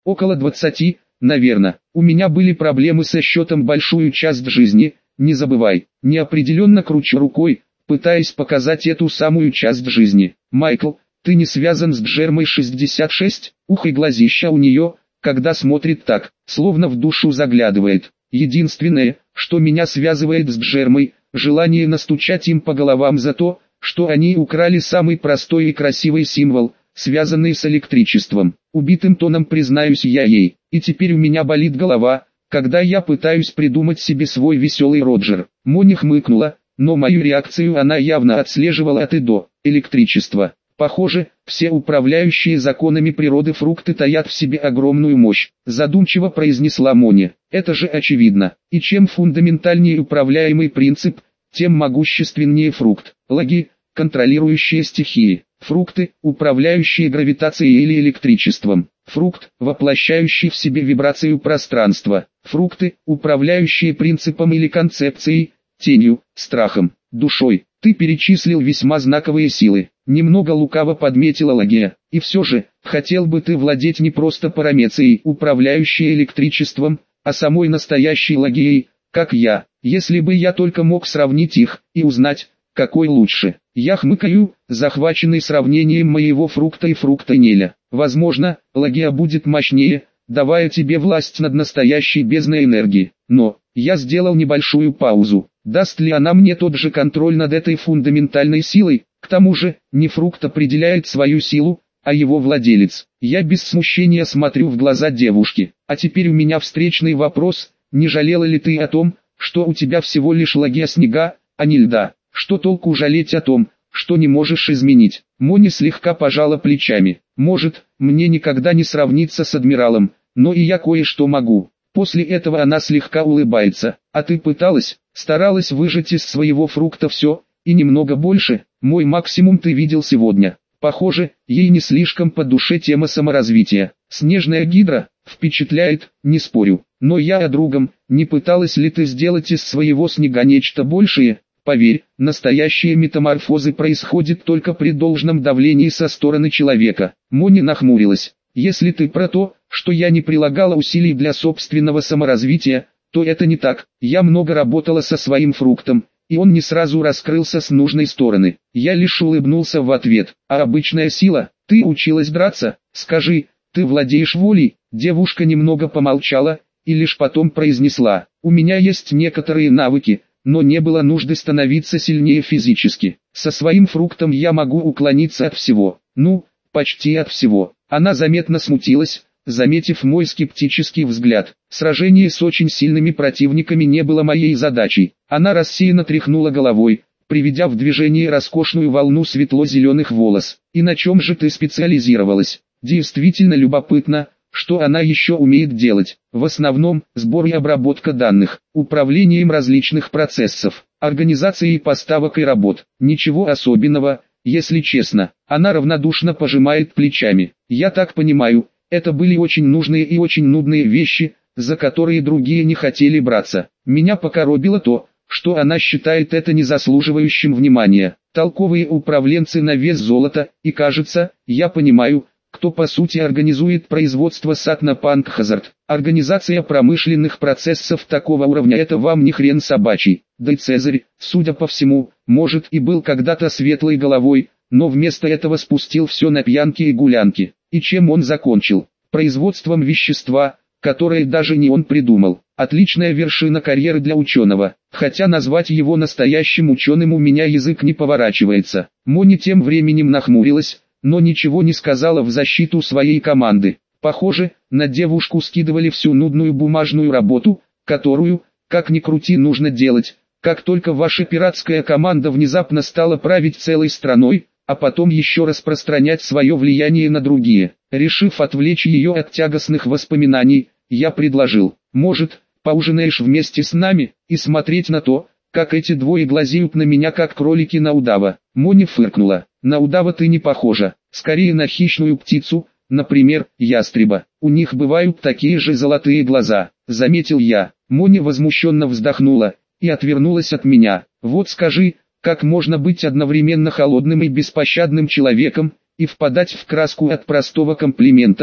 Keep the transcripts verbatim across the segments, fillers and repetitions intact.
Около двадцати, наверное. У меня были проблемы со счетом большую часть жизни, не забывай. Неопределенно кручу рукой, пытаясь показать эту самую часть жизни. Майкл, ты не связан с Джермой шестьдесят шесть? Ух и глазища у нее, когда смотрит так, словно в душу заглядывает. Единственное, что меня связывает с Джермой, желание настучать им по головам за то, что они украли самый простой и красивый символ, связанный с электричеством. Убитым тоном признаюсь я ей, и теперь у меня болит голова, когда я пытаюсь придумать себе свой веселый Роджер. Мони хмыкнула, но мою реакцию она явно отслеживала от и до. Электричество. Похоже, все управляющие законами природы фрукты таят в себе огромную мощь, задумчиво произнесла Мони. Это же очевидно. И чем фундаментальнее управляемый принцип, тем могущественнее фрукт. Лаги, контролирующие стихии. Фрукты, управляющие гравитацией или электричеством. Фрукт, воплощающий в себе вибрацию пространства. Фрукты, управляющие принципом или концепцией, тенью, страхом, душой. Ты перечислил весьма знаковые силы. Немного лукаво подметила Лагия. И все же, хотел бы ты владеть не просто парамецией, управляющей электричеством, а самой настоящей Лагией, как я. Если бы я только мог сравнить их, и узнать, какой лучше. Я хмыкаю, захваченный сравнением моего фрукта и фрукта Неля. Возможно, Лагия будет мощнее, давая тебе власть над настоящей бездной энергии. Но, я сделал небольшую паузу. Даст ли она мне тот же контроль над этой фундаментальной силой? К тому же, не фрукт определяет свою силу, а его владелец. Я без смущения смотрю в глаза девушки. А теперь у меня встречный вопрос. Не жалела ли ты о том, что у тебя всего лишь Лагия снега, а не льда? Что толку жалеть о том, что не можешь изменить? Мони слегка пожала плечами. Может, мне никогда не сравниться с адмиралом, но и я кое-что могу. После этого она слегка улыбается. А ты пыталась, старалась выжать из своего фрукта все, и немного больше. Мой максимум ты видел сегодня. Похоже, ей не слишком по душе тема саморазвития. Снежная гидра впечатляет, не спорю. Но я о другом. Не пыталась ли ты сделать из своего снега нечто большее? Поверь, настоящие метаморфозы происходят только при должном давлении со стороны человека. Мони нахмурилась. Если ты про то, что я не прилагала усилий для собственного саморазвития, то это не так. Я много работала со своим фруктом, и он не сразу раскрылся с нужной стороны. Я лишь улыбнулся в ответ. А обычная сила? Ты училась драться? Скажи, ты владеешь волей? Девушка немного помолчала, и лишь потом произнесла. У меня есть некоторые навыки, но не было нужды становиться сильнее физически. Со своим фруктом я могу уклониться от всего. Ну, почти от всего. Она заметно смутилась, заметив мой скептический взгляд. Сражение с очень сильными противниками не было моей задачей. Она рассеянно тряхнула головой, приведя в движение роскошную волну светло-зеленых волос. И на чем же ты специализировалась? Действительно любопытно, что она еще умеет делать. В основном, сбор и обработка данных, управлением различных процессов, организацией поставок и работ. Ничего особенного, если честно. Она равнодушно пожимает плечами. Я так понимаю, это были очень нужные и очень нудные вещи, за которые другие не хотели браться. Меня покоробило то, что она считает это незаслуживающим внимания. Толковые управленцы на вес золота, и кажется, я понимаю, кто по сути организует производство Сатна Панкхазард. Организация промышленных процессов такого уровня — это вам не хрен собачий. Да и Цезарь, судя по всему, может и был когда-то светлой головой, но вместо этого спустил все на пьянки и гулянки. И чем он закончил? Производством вещества, которое даже не он придумал. Отличная вершина карьеры для ученого, хотя назвать его настоящим ученым у меня язык не поворачивается. Мони тем временем нахмурилась, но ничего не сказала в защиту своей команды. Похоже, на девушку скидывали всю нудную бумажную работу, которую, как ни крути, нужно делать, как только ваша пиратская команда внезапно стала править целой страной, а потом еще распространять свое влияние на другие. Решив отвлечь ее от тягостных воспоминаний, я предложил, может, поужинаешь вместе с нами, и смотреть на то, как эти двое глазеют на меня как кролики на удава. Мони фыркнула. На удава ты не похожа, скорее на хищную птицу, например, ястреба. У них бывают такие же золотые глаза, заметил я. Мони возмущенно вздохнула и отвернулась от меня. Вот скажи, как можно быть одновременно холодным и беспощадным человеком, и впадать в краску от простого комплимента,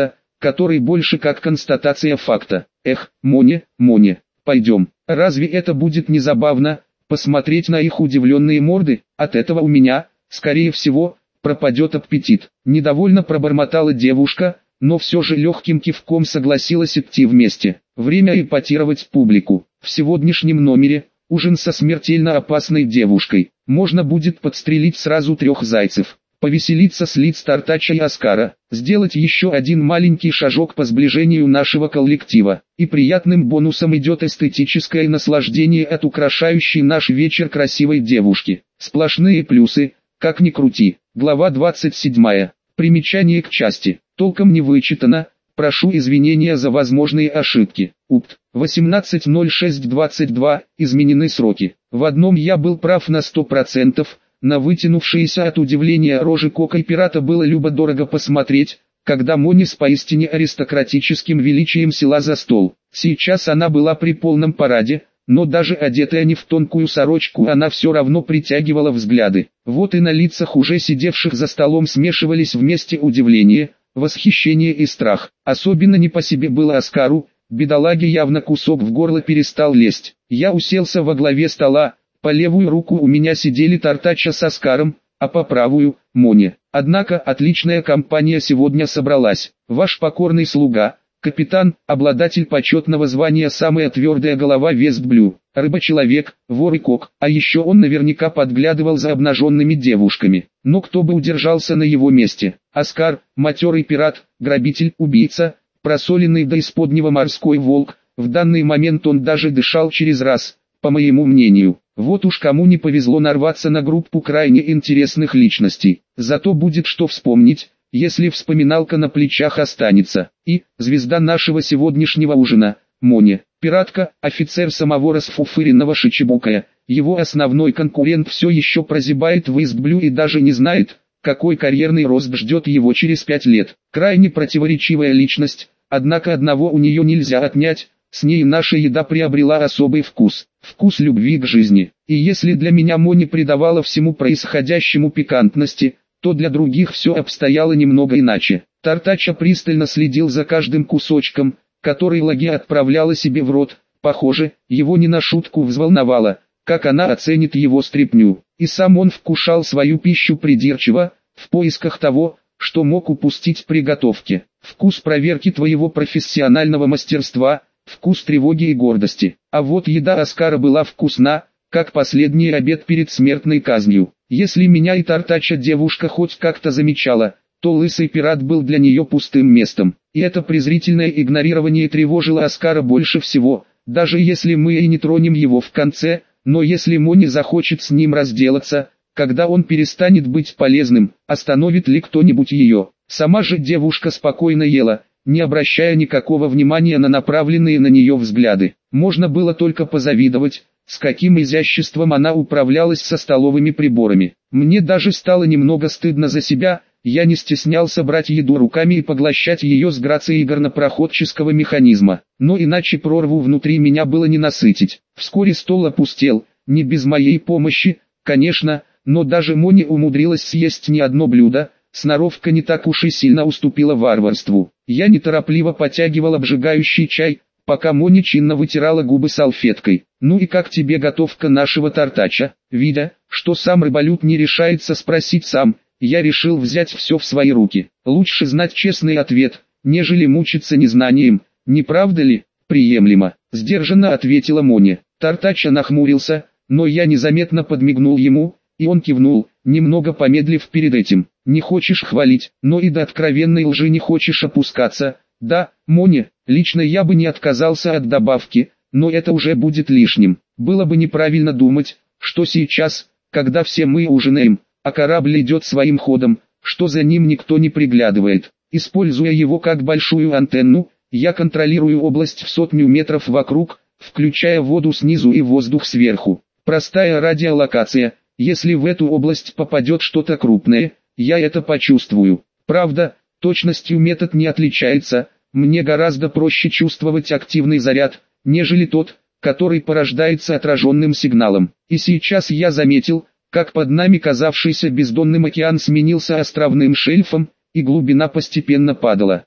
который больше как констатация факта. Эх, Моня, Моня, пойдем. Разве это будет не забавно, посмотреть на их удивленные морды? От этого у меня, скорее всего, пропадет аппетит. Недовольно пробормотала девушка, но все же легким кивком согласилась идти вместе. Время эпатировать публику. В сегодняшнем номере ужин со смертельно опасной девушкой. Можно будет подстрелить сразу трех зайцев. Повеселиться с лиц Тартача и Оскара, сделать еще один маленький шажок по сближению нашего коллектива. И приятным бонусом идет эстетическое наслаждение от украшающей наш вечер красивой девушки. Сплошные плюсы, как ни крути. Глава двадцать седьмая. Примечание к части. Толком не вычитано. Прошу извинения за возможные ошибки. УПТ. восемнадцатое ноль шестое двадцать два. Изменены сроки. В одном я был прав на сто процентов. На вытянувшиеся от удивления рожи Кока и пирата было любо-дорого посмотреть, когда Моня с поистине аристократическим величием села за стол. Сейчас она была при полном параде, но даже одетая не в тонкую сорочку, она все равно притягивала взгляды. Вот и на лицах уже сидевших за столом смешивались вместе удивление, восхищение и страх. Особенно не по себе было Оскару, бедолаге явно кусок в горло перестал лезть. Я уселся во главе стола. По левую руку у меня сидели Тартача с Оскаром, а по правую – Моня. Однако отличная компания сегодня собралась. Ваш покорный слуга, капитан, обладатель почетного звания «Самая твердая голова Вестблю», рыба-человек, вор и кок, а еще он наверняка подглядывал за обнаженными девушками. Но кто бы удержался на его месте? Оскар, матерый пират, грабитель, убийца, просоленный до исподнего морской волк, в данный момент он даже дышал через раз, по моему мнению. Вот уж кому не повезло нарваться на группу крайне интересных личностей. Зато будет что вспомнить, если вспоминалка на плечах останется. И, звезда нашего сегодняшнего ужина, Моня, пиратка, офицер самого расфуфыренного Шичибукая. Его основной конкурент все еще прозябает в Истблю и даже не знает, какой карьерный рост ждет его через пять лет. Крайне противоречивая личность, однако одного у нее нельзя отнять. С ней наша еда приобрела особый вкус, вкус любви к жизни. И если для меня Моня придавала всему происходящему пикантности, то для других все обстояло немного иначе. Тартача пристально следил за каждым кусочком, который Лаги отправляла себе в рот. Похоже, его не на шутку взволновало, как она оценит его стряпню. И сам он вкушал свою пищу придирчиво, в поисках того, что мог упустить в приготовке. Вкус проверки твоего профессионального мастерства, вкус тревоги и гордости. А вот еда Оскара была вкусна, как последний обед перед смертной казнью. Если меня и Тартача девушка хоть как-то замечала, то лысый пират был для нее пустым местом. И это презрительное игнорирование тревожило Оскара больше всего, даже если мы и не тронем его в конце, но если Моня захочет с ним разделаться, когда он перестанет быть полезным, остановит ли кто-нибудь ее? Сама же девушка спокойно ела, не обращая никакого внимания на направленные на нее взгляды. Можно было только позавидовать, с каким изяществом она управлялась со столовыми приборами. Мне даже стало немного стыдно за себя, я не стеснялся брать еду руками и поглощать ее с грацией горнопроходческого механизма. Но иначе прорву внутри меня было не насытить. Вскоре стол опустел, не без моей помощи, конечно, но даже Моня умудрилась съесть не одно блюдо. Сноровка не так уж и сильно уступила варварству. Я неторопливо потягивал обжигающий чай, пока Моня чинно вытирала губы салфеткой. «Ну и как тебе готовка нашего Тартача?» Видя, что сам рыболюд не решается спросить сам, я решил взять все в свои руки. Лучше знать честный ответ, нежели мучиться незнанием, не правда ли? «Приемлемо», — сдержанно ответила Моня. Тартача нахмурился, но я незаметно подмигнул ему, и он кивнул, немного помедлив перед этим. «Не хочешь хвалить, но и до откровенной лжи не хочешь опускаться». «Да, Моня, лично я бы не отказался от добавки, но это уже будет лишним. Было бы неправильно думать, что сейчас, когда все мы ужинаем, а корабль идет своим ходом, что за ним никто не приглядывает. Используя его как большую антенну, я контролирую область в сотню метров вокруг, включая воду снизу и воздух сверху. Простая радиолокация, если в эту область попадет что-то крупное, я это почувствую. Правда, точностью метод не отличается, мне гораздо проще чувствовать активный заряд, нежели тот, который порождается отраженным сигналом. И сейчас я заметил, как под нами казавшийся бездонным океан сменился островным шельфом, и глубина постепенно падала.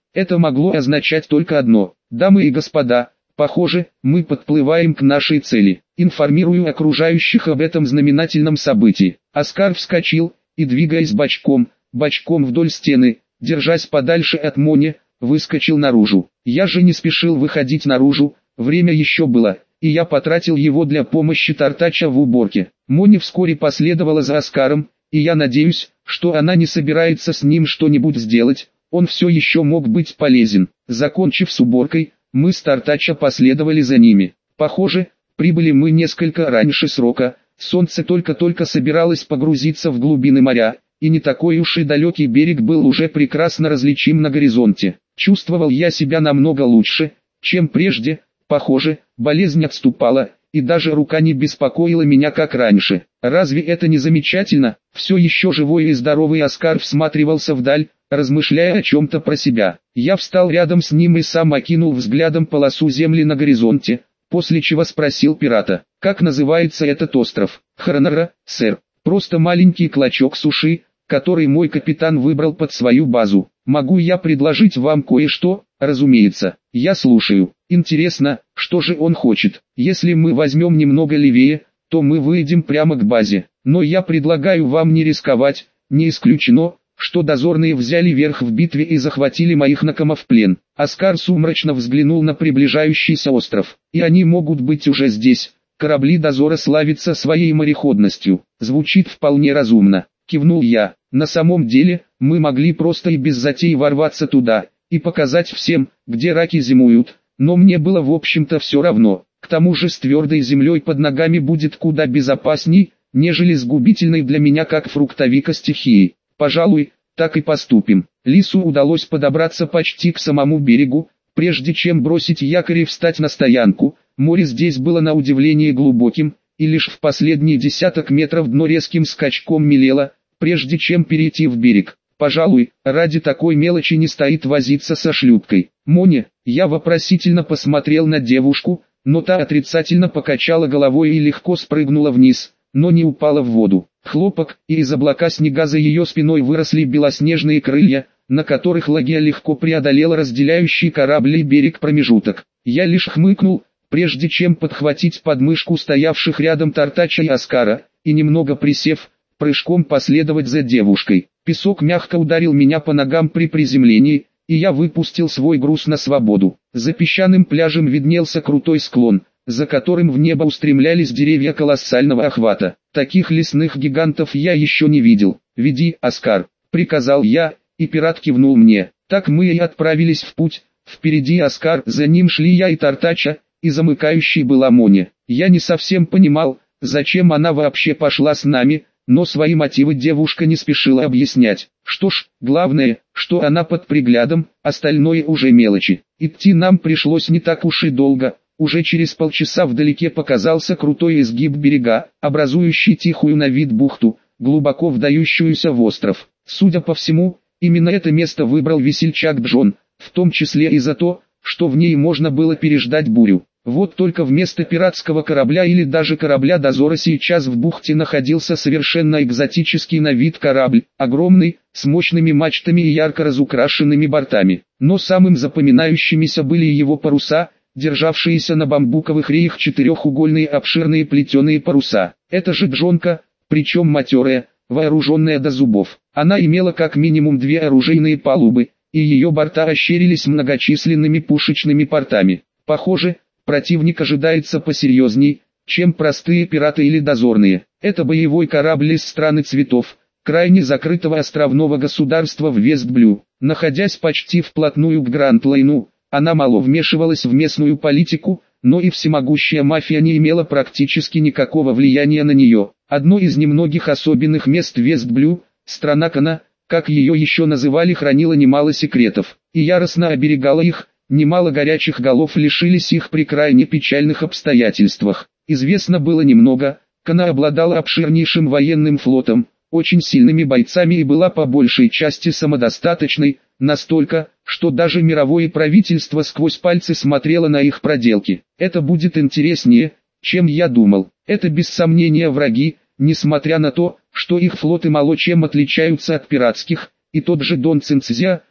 Это могло означать только одно: дамы и господа, похоже, мы подплываем к нашей цели. Информирую окружающих об этом знаменательном событии. Оскар вскочил и, двигаясь бочком, бочком вдоль стены, держась подальше от Мони, выскочил наружу. Я же не спешил выходить наружу, время еще было, и я потратил его для помощи Тартача в уборке. Мони вскоре последовала за Оскаром, и я надеюсь, что она не собирается с ним что-нибудь сделать, он все еще мог быть полезен. Закончив с уборкой, мы с Тартача последовали за ними. Похоже, прибыли мы несколько раньше срока, солнце только-только собиралось погрузиться в глубины моря, и не такой уж и далекий берег был уже прекрасно различим на горизонте. Чувствовал я себя намного лучше, чем прежде, похоже, болезнь отступала, и даже рука не беспокоила меня как раньше. Разве это не замечательно? Все еще живой и здоровый Оскар всматривался вдаль, размышляя о чем-то про себя. Я встал рядом с ним и сам окинул взглядом полосу земли на горизонте, после чего спросил пирата: «Как называется этот остров?» «Хронора, сэр. Просто маленький клочок суши, который мой капитан выбрал под свою базу. Могу я предложить вам кое-что?» «Разумеется, я слушаю. Интересно, что же он хочет? Если мы возьмем немного левее, то мы выйдем прямо к базе. Но я предлагаю вам не рисковать, не исключено, что дозорные взяли верх в битве и захватили моих накома в плен». Оскар сумрачно взглянул на приближающийся остров. «И они могут быть уже здесь. Корабли дозора славятся своей мореходностью». «Звучит вполне разумно», кивнул я. «На самом деле, мы могли просто и без затей ворваться туда, и показать всем, где раки зимуют, но мне было в общем-то все равно. К тому же с твердой землей под ногами будет куда безопасней, нежели с губительной для меня как фруктовика стихией. Пожалуй, так и поступим». Лису удалось подобраться почти к самому берегу, прежде чем бросить якорь и встать на стоянку. Море здесь было на удивление глубоким, и лишь в последние десяток метров дно резким скачком мелело, прежде чем перейти в берег. Пожалуй, ради такой мелочи не стоит возиться со шлюпкой. «Мони», я вопросительно посмотрел на девушку, но та отрицательно покачала головой и легко спрыгнула вниз, но не упала в воду. Хлопок, и из облака снега за ее спиной выросли белоснежные крылья, на которых лагия легко преодолела разделяющий корабль и берег промежуток. Я лишь хмыкнул, прежде чем подхватить подмышку стоявших рядом Тартача и Оскара, и немного присев, прыжком последовать за девушкой. Песок мягко ударил меня по ногам при приземлении, и я выпустил свой груз на свободу. За песчаным пляжем виднелся крутой склон, за которым в небо устремлялись деревья колоссального охвата. Таких лесных гигантов я еще не видел. «Веди, Оскар», — приказал я, и пират кивнул мне. Так мы и отправились в путь. Впереди Оскар, за ним шли я и Тартача, и замыкающей была Мони. Я не совсем понимал, зачем она вообще пошла с нами, но свои мотивы девушка не спешила объяснять. Что ж, главное, что она под приглядом, остальное уже мелочи. Идти нам пришлось не так уж и долго. Уже через полчаса вдалеке показался крутой изгиб берега, образующий тихую на вид бухту, глубоко вдающуюся в остров. Судя по всему, именно это место выбрал весельчак Джон, в том числе и за то, что в ней можно было переждать бурю. Вот только вместо пиратского корабля или даже корабля дозора сейчас в бухте находился совершенно экзотический на вид корабль, огромный, с мощными мачтами и ярко разукрашенными бортами. Но самым запоминающимися были его паруса, державшиеся на бамбуковых реях четырехугольные обширные плетеные паруса. Это же джонка, причем матерая, вооруженная до зубов. Она имела как минимум две оружейные палубы, и ее борта ощерились многочисленными пушечными портами. Похоже, противник ожидается посерьезней, чем простые пираты или дозорные. Это боевой корабль из страны цветов, крайне закрытого островного государства в Вестблю. Находясь почти вплотную к Гранд-Лайну, она мало вмешивалась в местную политику, но и всемогущая мафия не имела практически никакого влияния на нее. Одно из немногих особенных мест Вестблю, страна Кана, как ее еще называли, хранила немало секретов, и яростно оберегала их. Немало горячих голов лишились их при крайне печальных обстоятельствах. Известно было немного. Кана обладала обширнейшим военным флотом, очень сильными бойцами и была по большей части самодостаточной, настолько, что даже мировое правительство сквозь пальцы смотрело на их проделки. Это будет интереснее, чем я думал. Это без сомнения враги, несмотря на то, что их флоты мало чем отличаются от пиратских, и тот же Дон Цинцзя,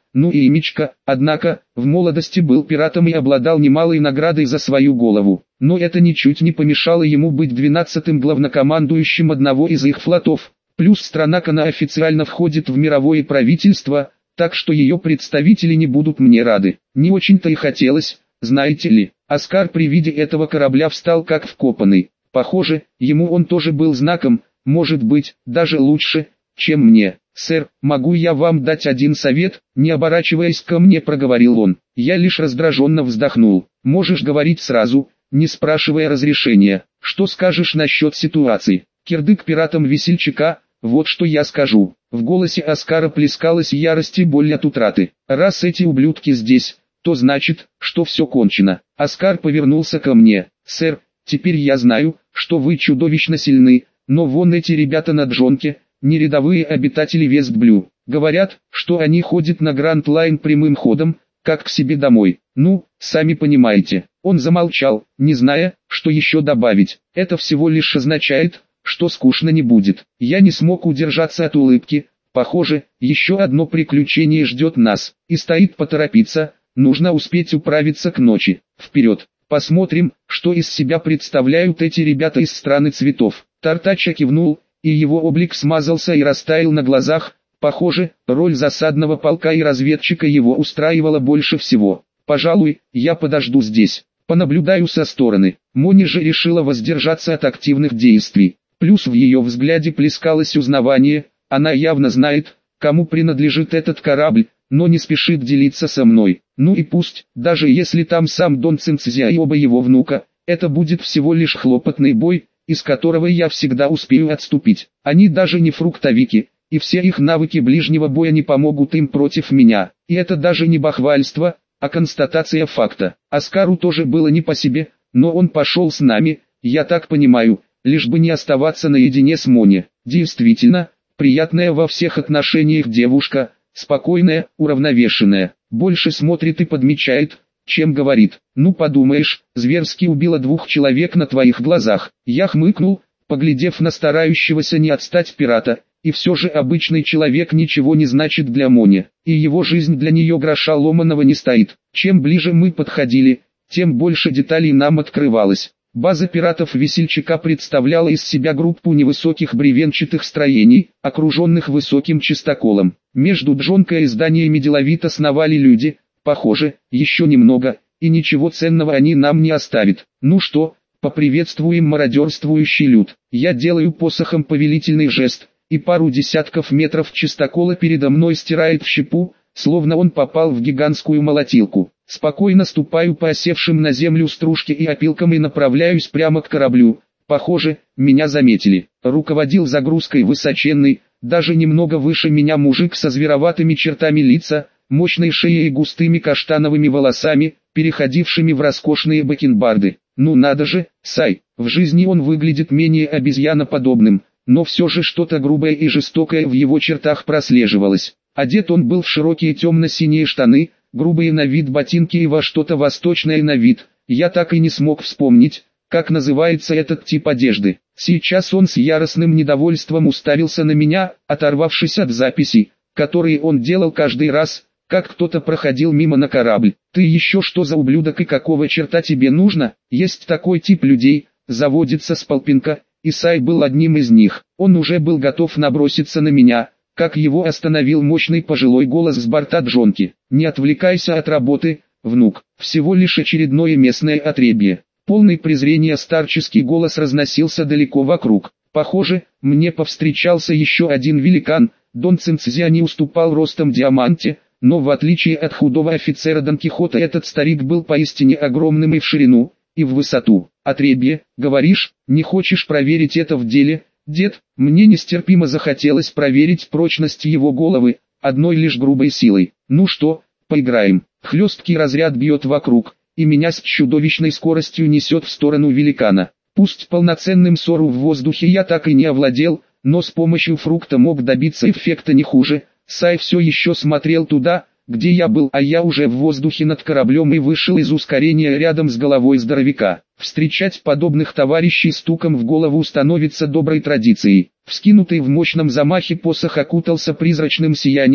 ну и имечко, однако, в молодости был пиратом и обладал немалой наградой за свою голову. Но это ничуть не помешало ему быть двенадцатым главнокомандующим одного из их флотов. Плюс страна Кана официально входит в мировое правительство, так что ее представители не будут мне рады. Не очень-то и хотелось, знаете ли. Оскар при виде этого корабля встал как вкопанный. Похоже, ему он тоже был знаком, может быть, даже лучше, чем мне. «Сэр, могу я вам дать один совет?» Не оборачиваясь ко мне, проговорил он. Я лишь раздраженно вздохнул. «Можешь говорить сразу, не спрашивая разрешения. Что скажешь насчет ситуации? Кирдык пиратам весельчака, вот что я скажу». В голосе Оскара плескалась ярость и боль от утраты. «Раз эти ублюдки здесь, то значит, что все кончено». Оскар повернулся ко мне. «Сэр, теперь я знаю, что вы чудовищно сильны, но вон эти ребята на Джонке, не рядовые обитатели Вестблю. Говорят, что они ходят на Гранд Лайн прямым ходом, как к себе домой. Ну, сами понимаете». Он замолчал, не зная, что еще добавить. «Это всего лишь означает, что скучно не будет». Я не смог удержаться от улыбки. Похоже, еще одно приключение ждет нас, и стоит поторопиться, нужно успеть управиться к ночи. Вперед, посмотрим, что из себя представляют эти ребята из страны цветов. Тартача кивнул, и его облик смазался и растаял на глазах. Похоже, роль засадного полка и разведчика его устраивала больше всего. «Пожалуй, я подожду здесь, понаблюдаю со стороны». Мони же решила воздержаться от активных действий. Плюс в ее взгляде плескалось узнавание, она явно знает, кому принадлежит этот корабль, но не спешит делиться со мной. Ну и пусть, даже если там сам Дон Цинцзя и оба его внука, это будет всего лишь хлопотный бой, из которого я всегда успею отступить. Они даже не фруктовики, и все их навыки ближнего боя не помогут им против меня. И это даже не бахвальство, а констатация факта. Оскару тоже было не по себе, но он пошел с нами, я так понимаю, лишь бы не оставаться наедине с Мони. Действительно, приятная во всех отношениях девушка, спокойная, уравновешенная, больше смотрит и подмечает, чем говорит. «Ну подумаешь, зверски убила двух человек на твоих глазах». Я хмыкнул, поглядев на старающегося не отстать пирата, и все же обычный человек ничего не значит для Мони, и его жизнь для нее гроша ломаного не стоит. Чем ближе мы подходили, тем больше деталей нам открывалось. База пиратов весельчака представляла из себя группу невысоких бревенчатых строений, окруженных высоким чистоколом. Между Джонкой и зданиями деловито сновали люди. Похоже, еще немного, и ничего ценного они нам не оставят. Ну что, поприветствуем мародерствующий люд. Я делаю посохом повелительный жест, и пару десятков метров чистокола передо мной стирает в щепу, словно он попал в гигантскую молотилку. Спокойно ступаю по осевшим на землю стружке и опилкам и направляюсь прямо к кораблю. Похоже, меня заметили. Руководил загрузкой высоченный, даже немного выше меня мужик со звероватыми чертами лица, мощной шеей и густыми каштановыми волосами, переходившими в роскошные бакенбарды. Ну надо же, Сай, в жизни он выглядит менее обезьяноподобным, но все же что-то грубое и жестокое в его чертах прослеживалось. Одет он был в широкие темно-синие штаны, грубые на вид ботинки и во что-то восточное на вид. Я так и не смог вспомнить, как называется этот тип одежды. Сейчас он с яростным недовольством уставился на меня, оторвавшись от записей, которые он делал каждый раз, как кто-то проходил мимо на корабль. «Ты еще что за ублюдок и какого черта тебе нужно?» Есть такой тип людей, заводится с полпинка, и Сай был одним из них. Он уже был готов наброситься на меня, как его остановил мощный пожилой голос с борта Джонки. «Не отвлекайся от работы, внук, всего лишь очередное местное отребье». Полный презрения старческий голос разносился далеко вокруг. Похоже, мне повстречался еще один великан. Дон Цинцзя не уступал ростом Диаманте, но в отличие от худого офицера Дон Кихота этот старик был поистине огромным и в ширину, и в высоту. «Отребье, говоришь, не хочешь проверить это в деле, дед?» Мне нестерпимо захотелось проверить прочность его головы, одной лишь грубой силой. «Ну что, поиграем?» Хлесткий разряд бьет вокруг, и меня с чудовищной скоростью несет в сторону великана. Пусть полноценным ссору в воздухе я так и не овладел, но с помощью фрукта мог добиться эффекта не хуже. Сай все еще смотрел туда, где я был, а я уже в воздухе над кораблем и вышел из ускорения рядом с головой здоровяка. Встречать подобных товарищей стуком в голову становится доброй традицией. Вскинутый в мощном замахе посох окутался призрачным сиянием,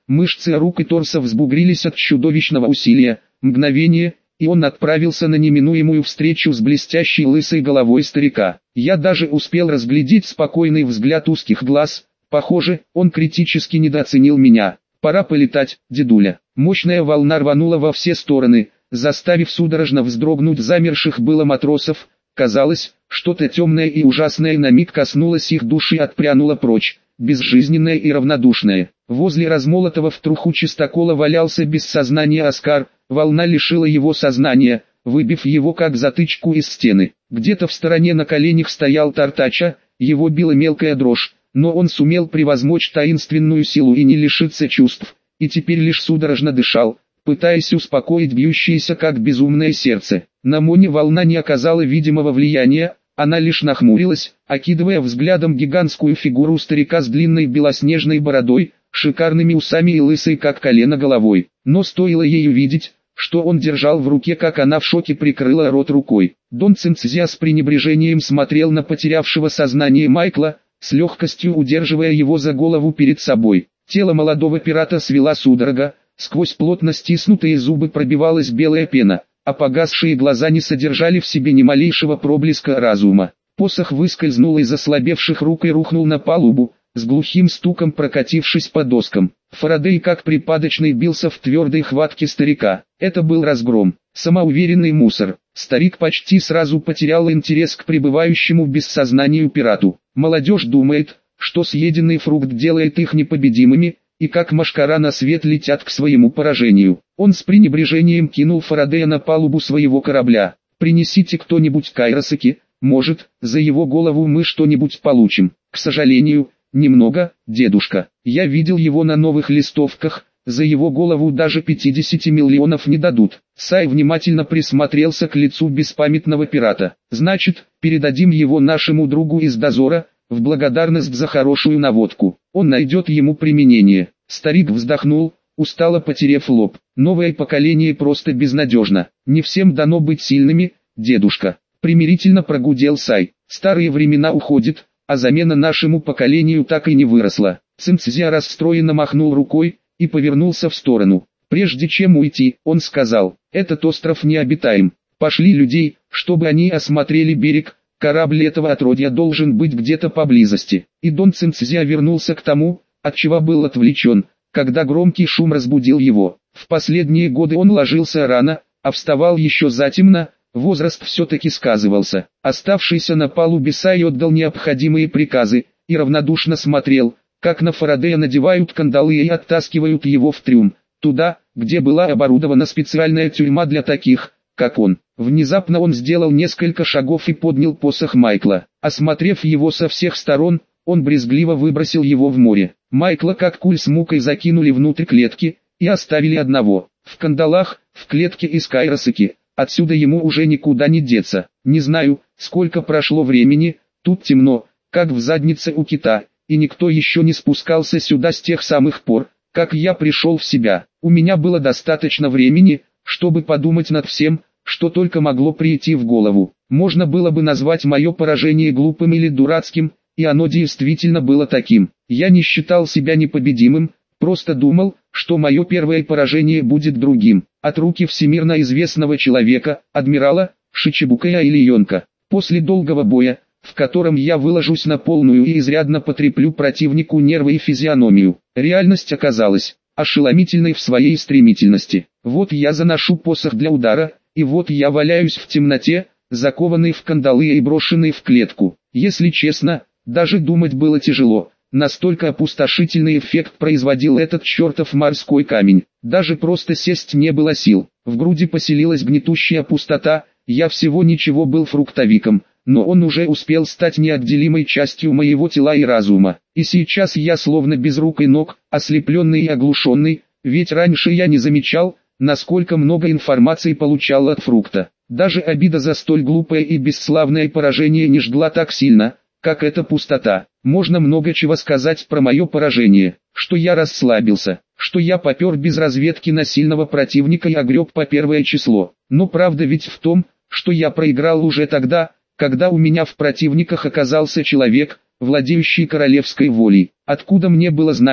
Мышцы рук и торса взбугрились от чудовищного усилия. Мгновение, и он отправился на неминуемую встречу с блестящей лысой головой старика. Я даже успел разглядеть спокойный взгляд узких глаз. Похоже, он критически недооценил меня. Пора полетать, дедуля. Мощная волна рванула во все стороны, заставив судорожно вздрогнуть замерших было матросов. Казалось, что-то темное и ужасное на миг коснулось их души и отпрянуло прочь, безжизненное и равнодушное. Возле размолотого в труху чистокола валялся без сознания Оскар. Волна лишила его сознания, выбив его как затычку из стены. Где-то в стороне на коленях стоял Тартача, его била мелкая дрожь, но он сумел превозмочь таинственную силу и не лишиться чувств, и теперь лишь судорожно дышал, пытаясь успокоить бьющееся как безумное сердце. На Моне волна не оказала видимого влияния, она лишь нахмурилась, окидывая взглядом гигантскую фигуру старика с длинной белоснежной бородой, шикарными усами и лысой как колено головой. Но стоило ей увидеть, что он держал в руке, как она в шоке прикрыла рот рукой. Дон Цинцзя с пренебрежением смотрел на потерявшего сознание Майкла, с легкостью удерживая его за голову перед собой. Тело молодого пирата свела судорога, сквозь плотно стиснутые зубы пробивалась белая пена, а погасшие глаза не содержали в себе ни малейшего проблеска разума. Посох выскользнул из ослабевших рук и рухнул на палубу, с глухим стуком прокатившись по доскам. Фарадей как припадочный бился в твердой хватке старика. Это был разгром, самоуверенный мусор. Старик почти сразу потерял интерес к пребывающему без сознания пирату. Молодежь думает, что съеденный фрукт делает их непобедимыми, и как мошкара на свет летят к своему поражению. Он с пренебрежением кинул Фарадея на палубу своего корабля. «Принесите кто-нибудь кайросаки, может, за его голову мы что-нибудь получим». К сожалению, немного, дедушка. Я видел его на новых листовках, за его голову даже пятидесяти миллионов не дадут. Сай внимательно присмотрелся к лицу беспамятного пирата. Значит, передадим его нашему другу из дозора, в благодарность за хорошую наводку. Он найдет ему применение. Старик вздохнул, устало потерев лоб. Новое поколение просто безнадежно. Не всем дано быть сильными, дедушка. Примирительно прогудел Сай. Старые времена уходят, а замена нашему поколению так и не выросла. Цинцзя расстроенно махнул рукой и повернулся в сторону. Прежде чем уйти, он сказал: «Этот остров необитаем. Пошли людей, чтобы они осмотрели берег. Корабль этого отродья должен быть где-то поблизости». И Дон Цинцзя вернулся к тому, от чего был отвлечен, когда громкий шум разбудил его. В последние годы он ложился рано, а вставал еще затемно. Возраст все-таки сказывался. Оставшийся на палубе Сай отдал необходимые приказы и равнодушно смотрел, как на Фарадея надевают кандалы и оттаскивают его в трюм, туда, где была оборудована специальная тюрьма для таких, как он. Внезапно он сделал несколько шагов и поднял посох Майкла. Осмотрев его со всех сторон, он брезгливо выбросил его в море. Майкла как куль с мукой закинули внутрь клетки и оставили одного, в кандалах, в клетке из кайросаки. Отсюда ему уже никуда не деться. Не знаю, сколько прошло времени, тут темно, как в заднице у кита, и никто еще не спускался сюда с тех самых пор, как я пришел в себя. У меня было достаточно времени, чтобы подумать над всем, что только могло прийти в голову. Можно было бы назвать мое поражение глупым или дурацким, и оно действительно было таким. Я не считал себя непобедимым, просто думал, что мое первое поражение будет другим, от руки всемирно известного человека, адмирала Шичибукая или Йонка. После долгого боя, в котором я выложусь на полную и изрядно потреплю противнику нервы и физиономию, реальность оказалась ошеломительной в своей стремительности. Вот я заношу посох для удара, и вот я валяюсь в темноте, закованный в кандалы и брошенный в клетку. Если честно, даже думать было тяжело. Настолько опустошительный эффект производил этот чертов морской камень. Даже просто сесть не было сил. В груди поселилась гнетущая пустота. Я всего ничего был фруктовиком, но он уже успел стать неотделимой частью моего тела и разума. И сейчас я словно без рук и ног, ослепленный и оглушенный, ведь раньше я не замечал, насколько много информации получал от фрукта. Даже обида за столь глупое и бесславное поражение не жгла так сильно, как эта пустота. Можно много чего сказать про мое поражение, что я расслабился, что я попер без разведки на сильного противника и огреб по первое число. Но правда ведь в том, что я проиграл уже тогда, когда у меня в противниках оказался человек, владеющий королевской волей. Откуда мне было знать,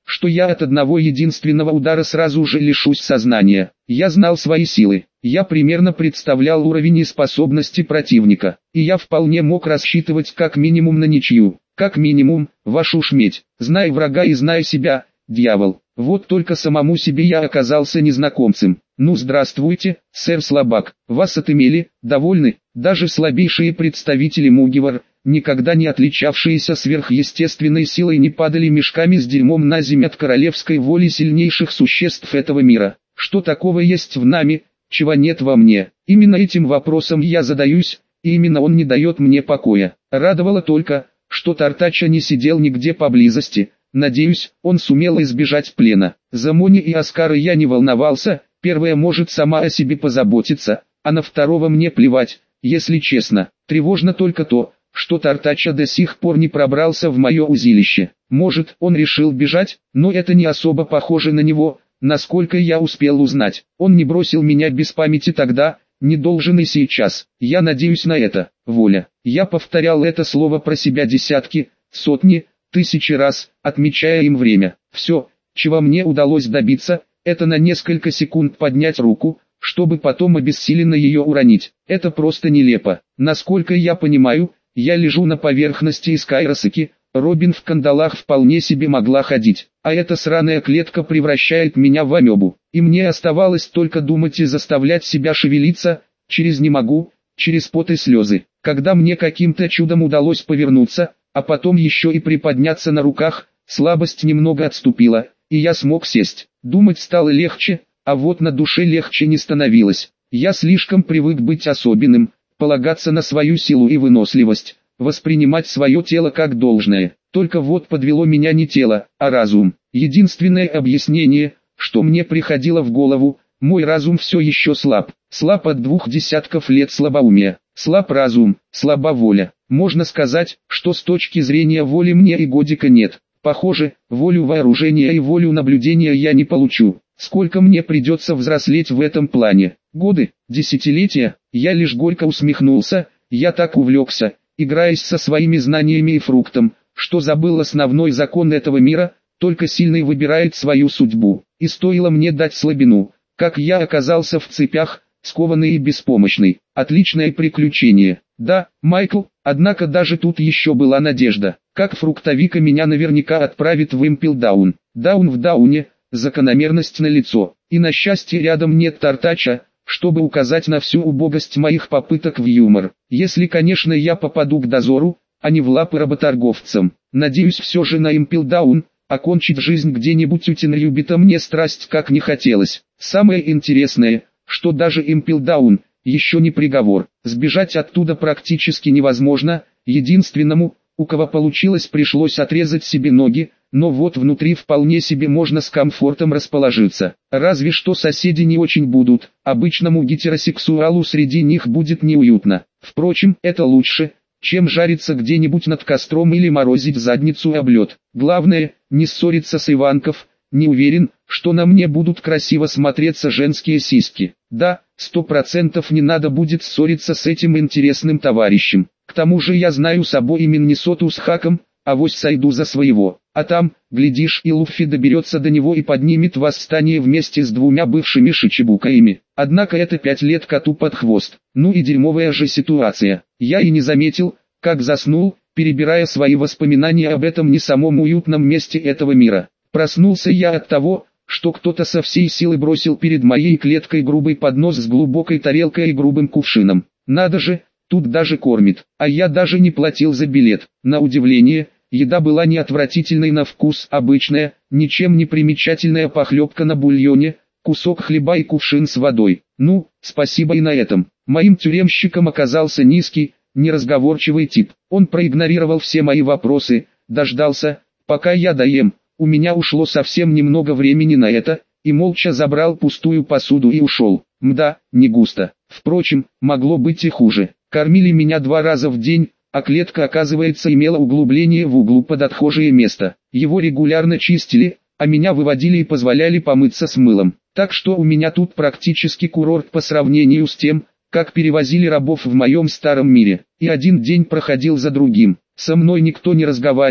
что я от одного единственного удара сразу же лишусь сознания. Я знал свои силы, я примерно представлял уровень и способности противника, и я вполне мог рассчитывать как минимум на ничью, как минимум, вашу шметь, знай врага и знай себя, дьявол. Вот только самому себе я оказался незнакомцем. Ну здравствуйте, сэр Слабак, вас отымели, довольны, даже слабейшие представители Мугивар, никогда не отличавшиеся сверхъестественной силой, не падали мешками с дерьмом на землю от королевской воли сильнейших существ этого мира. Что такого есть в нами, чего нет во мне? Именно этим вопросом я задаюсь, и именно он не дает мне покоя. Радовало только, что Тартача не сидел нигде поблизости. Надеюсь, он сумел избежать плена. За Мони и Оскара я не волновался, первая может сама о себе позаботиться, а на второго мне плевать, если честно. Тревожно только то, что Тартача до сих пор не пробрался в мое узилище. Может, он решил бежать, но это не особо похоже на него, насколько я успел узнать. Он не бросил меня без памяти тогда, не должен и сейчас. Я надеюсь на это. Воля. Я повторял это слово про себя десятки, сотни, тысячи раз, отмечая им время. Все, чего мне удалось добиться, это на несколько секунд поднять руку, чтобы потом обессиленно ее уронить. Это просто нелепо. Насколько я понимаю, я лежу на поверхности из Кайросаки, Робин в кандалах вполне себе могла ходить, а эта сраная клетка превращает меня в амебу. И мне оставалось только думать и заставлять себя шевелиться, через не могу, через пот и слезы. Когда мне каким-то чудом удалось повернуться, а потом еще и приподняться на руках, слабость немного отступила, и я смог сесть. Думать стало легче, а вот на душе легче не становилось. Я слишком привык быть особенным, полагаться на свою силу и выносливость, воспринимать свое тело как должное. Только вот подвело меня не тело, а разум. Единственное объяснение, что мне приходило в голову, мой разум все еще слаб. Слаб от двух десятков лет слабоумия. Слаб разум, слаба воля. Можно сказать, что с точки зрения воли мне и годика нет. Похоже, волю вооружения и волю наблюдения я не получу. Сколько мне придется взрослеть в этом плане? Годы, десятилетия? Я лишь горько усмехнулся, я так увлекся, играясь со своими знаниями и фруктом, что забыл основной закон этого мира, только сильный выбирает свою судьбу. И стоило мне дать слабину, как я оказался в цепях, скованный и беспомощный. Отличное приключение. Да, Майкл, однако даже тут еще была надежда. Как фруктовика меня наверняка отправит в Импелдаун. Даун в Дауне, закономерность налицо. И на счастье рядом нет Тартача, чтобы указать на всю убогость моих попыток в юмор. Если, конечно, я попаду к дозору, а не в лапы работорговцам. Надеюсь все же на Импелдаун, окончить жизнь где-нибудь у Тенрюбита мне страсть как не хотелось. Самое интересное, что даже Импелдаун еще не приговор. Сбежать оттуда практически невозможно, единственному, у кого получилось, пришлось отрезать себе ноги, но вот внутри вполне себе можно с комфортом расположиться. Разве что соседи не очень будут, обычному гетеросексуалу среди них будет неуютно. Впрочем, это лучше, чем жариться где-нибудь над костром или морозить задницу об лед. Главное, не ссориться с Иванков, не уверен, что на мне будут красиво смотреться женские сиськи. Да, сто процентов не надо будет ссориться с этим интересным товарищем. К тому же я знаю с обоими Миннесоту с Хаком, авось сойду за своего. А там, глядишь, и Луффи доберется до него и поднимет восстание вместе с двумя бывшими шичибукаями. Однако это пять лет коту под хвост. Ну и дерьмовая же ситуация. Я и не заметил, как заснул, перебирая свои воспоминания об этом не самом уютном месте этого мира. Проснулся я от того, что кто-то со всей силы бросил перед моей клеткой грубый поднос с глубокой тарелкой и грубым кувшином. Надо же, тут даже кормит, а я даже не платил за билет. На удивление, еда была не отвратительной на вкус, обычная, ничем не примечательная похлебка на бульоне, кусок хлеба и кувшин с водой. Ну, спасибо и на этом. Моим тюремщиком оказался низкий, неразговорчивый тип. Он проигнорировал все мои вопросы, дождался, пока я доем. У меня ушло совсем немного времени на это, и молча забрал пустую посуду и ушел. Мда, не густо. Впрочем, могло быть и хуже. Кормили меня два раза в день, а клетка, оказывается, имела углубление в углу под отхожее место. Его регулярно чистили, а меня выводили и позволяли помыться с мылом. Так что у меня тут практически курорт по сравнению с тем, как перевозили рабов в моем старом мире. И один день проходил за другим. Со мной никто не разговаривал,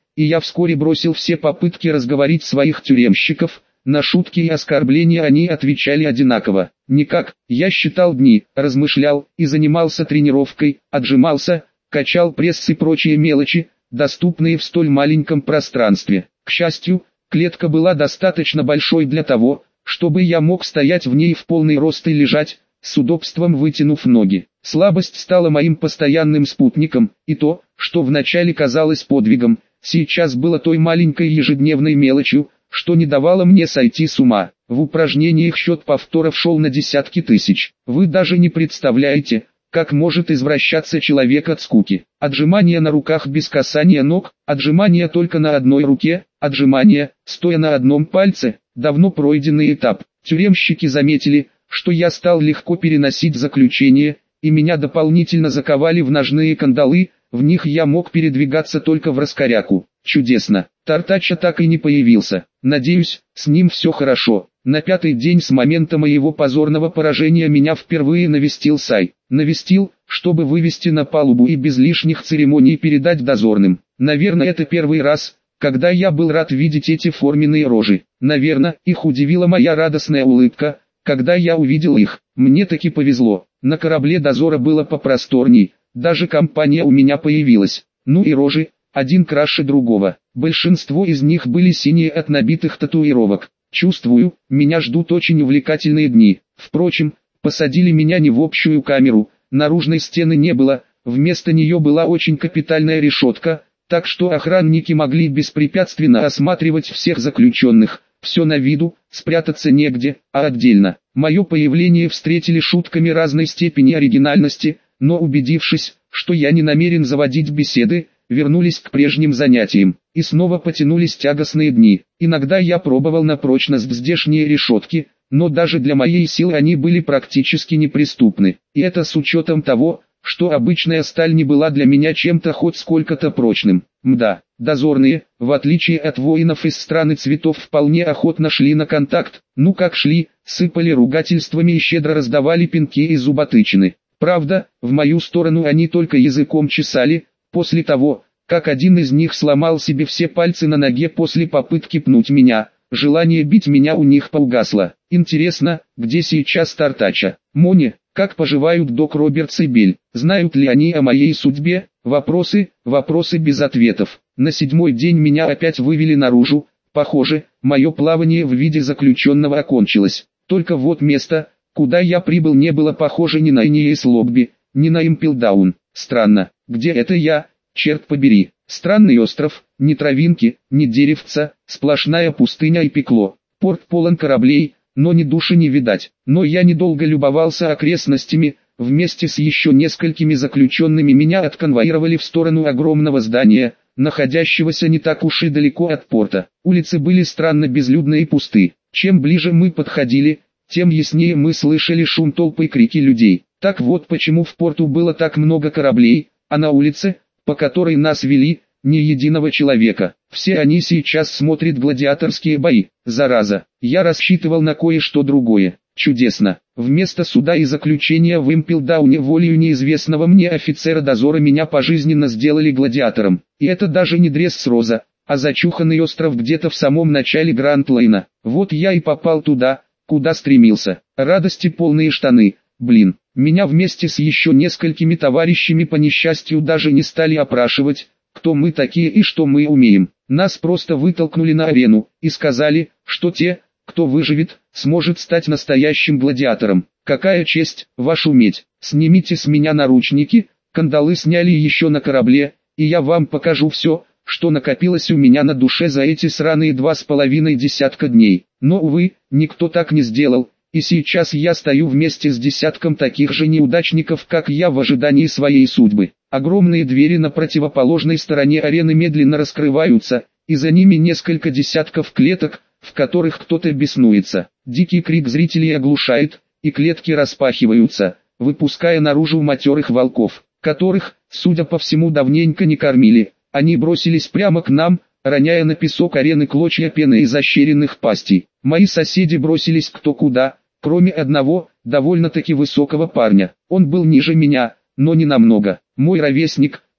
и я вскоре бросил все попытки разговорить своих тюремщиков. На шутки и оскорбления они отвечали одинаково. Никак. Я считал дни, размышлял и занимался тренировкой, отжимался, качал пресс и прочие мелочи, доступные в столь маленьком пространстве. К счастью, клетка была достаточно большой для того, чтобы я мог стоять в ней в полный рост и лежать, с удобством вытянув ноги. Слабость стала моим постоянным спутником, и то, что вначале казалось подвигом, сейчас было той маленькой ежедневной мелочью, что не давало мне сойти с ума. В упражнениях счет повторов шел на десятки тысяч. Вы даже не представляете, как может извращаться человек от скуки. Отжимания на руках без касания ног, отжимания только на одной руке, отжимания, стоя на одном пальце, давно пройденный этап. Тюремщики заметили, что я стал легко переносить заключение, и меня дополнительно заковали в ножные кандалы, в них я мог передвигаться только в раскоряку. Чудесно. Тартача так и не появился. Надеюсь, с ним все хорошо. На пятый день с момента моего позорного поражения меня впервые навестил Сай. Навестил, чтобы вывести на палубу и без лишних церемоний передать дозорным. Наверное, это первый раз, когда я был рад видеть эти форменные рожи. Наверное, их удивила моя радостная улыбка, когда я увидел их. Мне таки повезло. На корабле дозора было попросторней, даже компания у меня появилась. Ну и рожи, один краше другого. Большинство из них были синие от набитых татуировок. Чувствую, меня ждут очень увлекательные дни. Впрочем, посадили меня не в общую камеру, наружной стены не было, вместо нее была очень капитальная решетка, так что охранники могли беспрепятственно осматривать всех заключенных. Все на виду, спрятаться негде, а отдельно. Мое появление встретили шутками разной степени оригинальности, но убедившись, что я не намерен заводить беседы, вернулись к прежним занятиям, и снова потянулись тягостные дни. Иногда я пробовал на прочность здешние решетки, но даже для моей силы они были практически неприступны. И это с учетом того, что обычная сталь не была для меня чем-то хоть сколько-то прочным. Мда, дозорные, в отличие от воинов из страны цветов, вполне охотно шли на контакт. Ну как шли, сыпали ругательствами и щедро раздавали пинки и зуботычины. Правда, в мою сторону они только языком чесали, после того, как один из них сломал себе все пальцы на ноге после попытки пнуть меня. Желание бить меня у них поугасло. Интересно, где сейчас Тартача? Мони, как поживают док Робертс и Бель? Знают ли они о моей судьбе? Вопросы, вопросы без ответов. На седьмой день меня опять вывели наружу. Похоже, мое плавание в виде заключенного окончилось. Только вот место, куда я прибыл, не было похоже ни на Эниэс Лобби, ни на Импелдаун. Странно, где это я, черт побери? Странный остров, ни травинки, ни деревца, сплошная пустыня и пекло. Порт полон кораблей, но ни души не видать. Но я недолго любовался окрестностями. Вместе с еще несколькими заключенными меня отконвоировали в сторону огромного здания, находящегося не так уж и далеко от порта. Улицы были странно безлюдны и пусты. Чем ближе мы подходили, тем яснее мы слышали шум толпы и крики людей. Так вот почему в порту было так много кораблей, а на улице, по которой нас вели, ни единого человека. Все они сейчас смотрят гладиаторские бои. Зараза, я рассчитывал на кое-что другое. Чудесно. Вместо суда и заключения в Импелдауне волею неизвестного мне офицера дозора меня пожизненно сделали гладиатором. И это даже не Дресс-Роза, а зачуханный остров где-то в самом начале Гранд-Лейна. Вот я и попал туда, куда стремился. Радости полные штаны. Блин, меня вместе с еще несколькими товарищами по несчастью даже не стали опрашивать, кто мы такие и что мы умеем. Нас просто вытолкнули на арену и сказали, что те, кто выживет, сможет стать настоящим гладиатором. Какая честь, вашу медь. Снимите с меня наручники, кандалы сняли еще на корабле, и я вам покажу все, что накопилось у меня на душе за эти сраные два с половиной десятка дней. Но, увы, никто так не сделал, и сейчас я стою вместе с десятком таких же неудачников, как я, в ожидании своей судьбы. Огромные двери на противоположной стороне арены медленно раскрываются, и за ними несколько десятков клеток, в которых кто-то беснуется. Дикий крик зрителей оглушает, и клетки распахиваются, выпуская наружу матерых волков, которых, судя по всему, давненько не кормили. Они бросились прямо к нам, роняя на песок арены клочья пены из ощеренных пастей. Мои соседи бросились кто куда, кроме одного, довольно-таки высокого парня. Он был ниже меня, но не намного. Мой ровесник,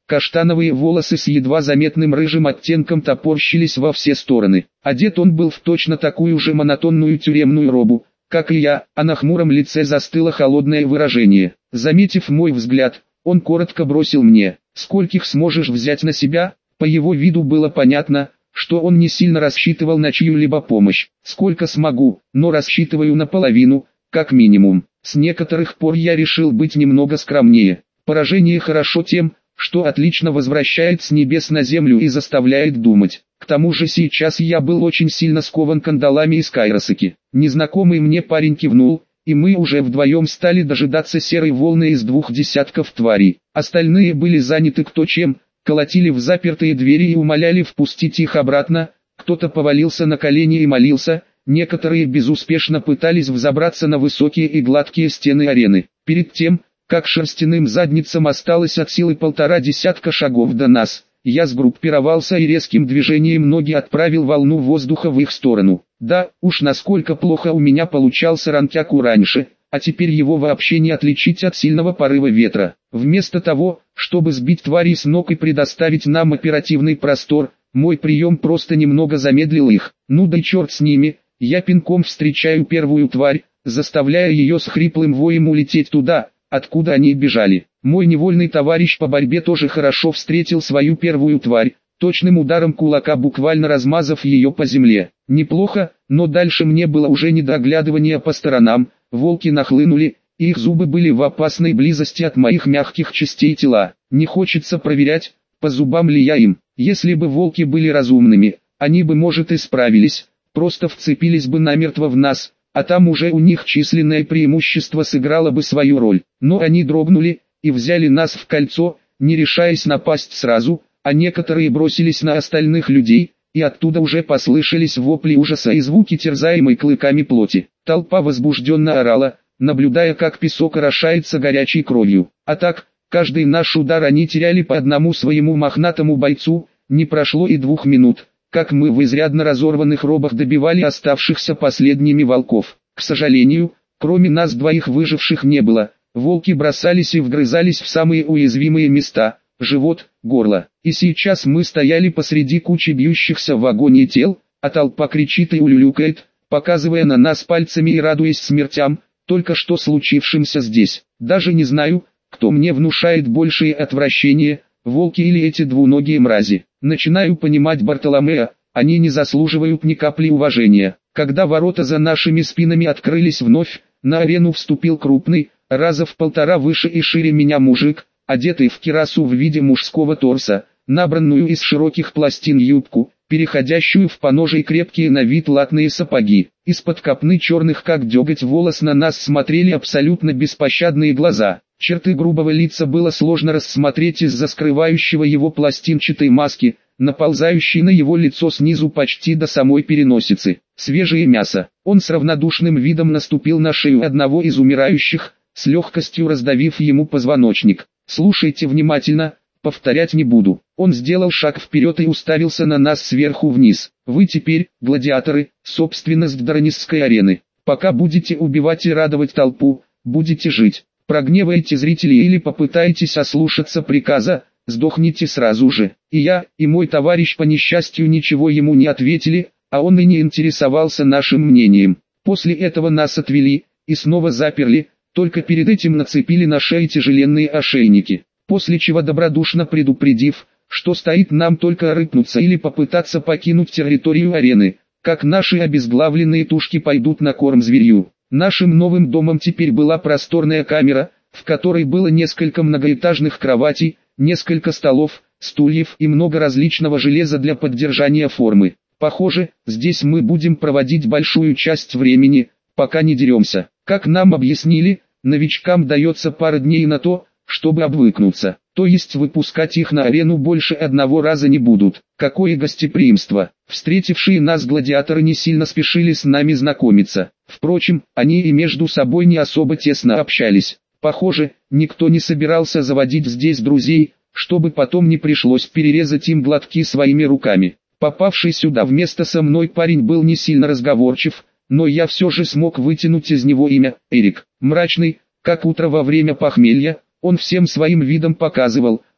Каштановые волосы с едва заметным рыжим оттенком топорщились во все стороны. Одет он был в точно такую же монотонную тюремную робу, как и я, а на хмуром лице застыло холодное выражение. Заметив мой взгляд, он коротко бросил мне: «Скольких сможешь взять на себя?» По его виду было понятно, что он не сильно рассчитывал на чью-либо помощь. «Сколько смогу, но рассчитываю наполовину, как минимум». С некоторых пор я решил быть немного скромнее. Поражение хорошо тем, что отлично возвращает с небес на землю и заставляет думать. К тому же сейчас я был очень сильно скован кандалами из Кайросаки. Незнакомый мне парень кивнул, и мы уже вдвоем стали дожидаться серой волны из двух десятков тварей. Остальные были заняты кто чем, колотили в запертые двери и умоляли впустить их обратно, кто-то повалился на колени и молился, некоторые безуспешно пытались взобраться на высокие и гладкие стены арены. Перед тем, как шерстяным задницам осталось от силы полтора десятка шагов до нас, я сгруппировался и резким движением ноги отправил волну воздуха в их сторону. Да, уж насколько плохо у меня получался Ранкяку раньше, а теперь его вообще не отличить от сильного порыва ветра. Вместо того, чтобы сбить твари с ног и предоставить нам оперативный простор, мой прием просто немного замедлил их. Ну да и черт с ними, я пинком встречаю первую тварь, заставляя ее с хриплым воем улететь туда, откуда они бежали. Мой невольный товарищ по борьбе тоже хорошо встретил свою первую тварь, точным ударом кулака буквально размазав ее по земле. Неплохо, но дальше мне было уже не до оглядывания по сторонам. Волки нахлынули, и их зубы были в опасной близости от моих мягких частей тела. Не хочется проверять, по зубам ли я им. Если бы волки были разумными, они бы, может, и справились, просто вцепились бы намертво в нас, а там уже у них численное преимущество сыграло бы свою роль. Но они дрогнули и взяли нас в кольцо, не решаясь напасть сразу, а некоторые бросились на остальных людей, и оттуда уже послышались вопли ужаса и звуки терзаемой клыками плоти. Толпа возбужденно орала, наблюдая, как песок орошается горячей кровью. А так, каждый наш удар они теряли по одному своему мохнатому бойцу. Не прошло и двух минут, как мы в изрядно разорванных робах добивали оставшихся последними волков. К сожалению, кроме нас двоих выживших не было. Волки бросались и вгрызались в самые уязвимые места – живот, горло. И сейчас мы стояли посреди кучи бьющихся в агонии тел, а толпа кричит и улюлюкает, показывая на нас пальцами и радуясь смертям, только что случившимся здесь. Даже не знаю, кто мне внушает большее отвращение, волки или эти двуногие мрази. Начинаю понимать Бартоломея, они не заслуживают ни капли уважения. Когда ворота за нашими спинами открылись вновь, на арену вступил крупный, раза в полтора выше и шире меня мужик, одетый в кирасу в виде мужского торса, набранную из широких пластин юбку, переходящую в поножей крепкие на вид латные сапоги. Из-под копны черных как деготь волос на нас смотрели абсолютно беспощадные глаза. Черты грубого лица было сложно рассмотреть из-за скрывающего его пластинчатой маски, наползающей на его лицо снизу почти до самой переносицы. Свежее мясо. Он с равнодушным видом наступил на шею одного из умирающих, с легкостью раздавив ему позвоночник. «Слушайте внимательно, повторять не буду». Он сделал шаг вперед и уставился на нас сверху вниз. «Вы теперь, гладиаторы, собственность Даранисской арены. Пока будете убивать и радовать толпу, будете жить. Прогневаете зрителей или попытаетесь ослушаться приказа, сдохните сразу же». И я, и мой товарищ по несчастью ничего ему не ответили, а он и не интересовался нашим мнением. После этого нас отвели и снова заперли, только перед этим нацепили на шеи тяжеленные ошейники. После чего, добродушно предупредив, что стоит нам только рыпнуться или попытаться покинуть территорию арены, как наши обезглавленные тушки пойдут на корм зверью. Нашим новым домом теперь была просторная камера, в которой было несколько многоэтажных кроватей, несколько столов, стульев и много различного железа для поддержания формы. Похоже, здесь мы будем проводить большую часть времени, пока не деремся. Как нам объяснили, новичкам дается пара дней на то, чтобы обвыкнуться, то есть выпускать их на арену больше одного раза не будут. Какое гостеприимство! Встретившие нас гладиаторы не сильно спешили с нами знакомиться. Впрочем, они и между собой не особо тесно общались. Похоже, никто не собирался заводить здесь друзей, чтобы потом не пришлось перерезать им глотки своими руками. Попавший сюда вместо со мной парень был не сильно разговорчив, но я все же смог вытянуть из него имя – Эрик. Мрачный, как утро во время похмелья, он всем своим видом показывал,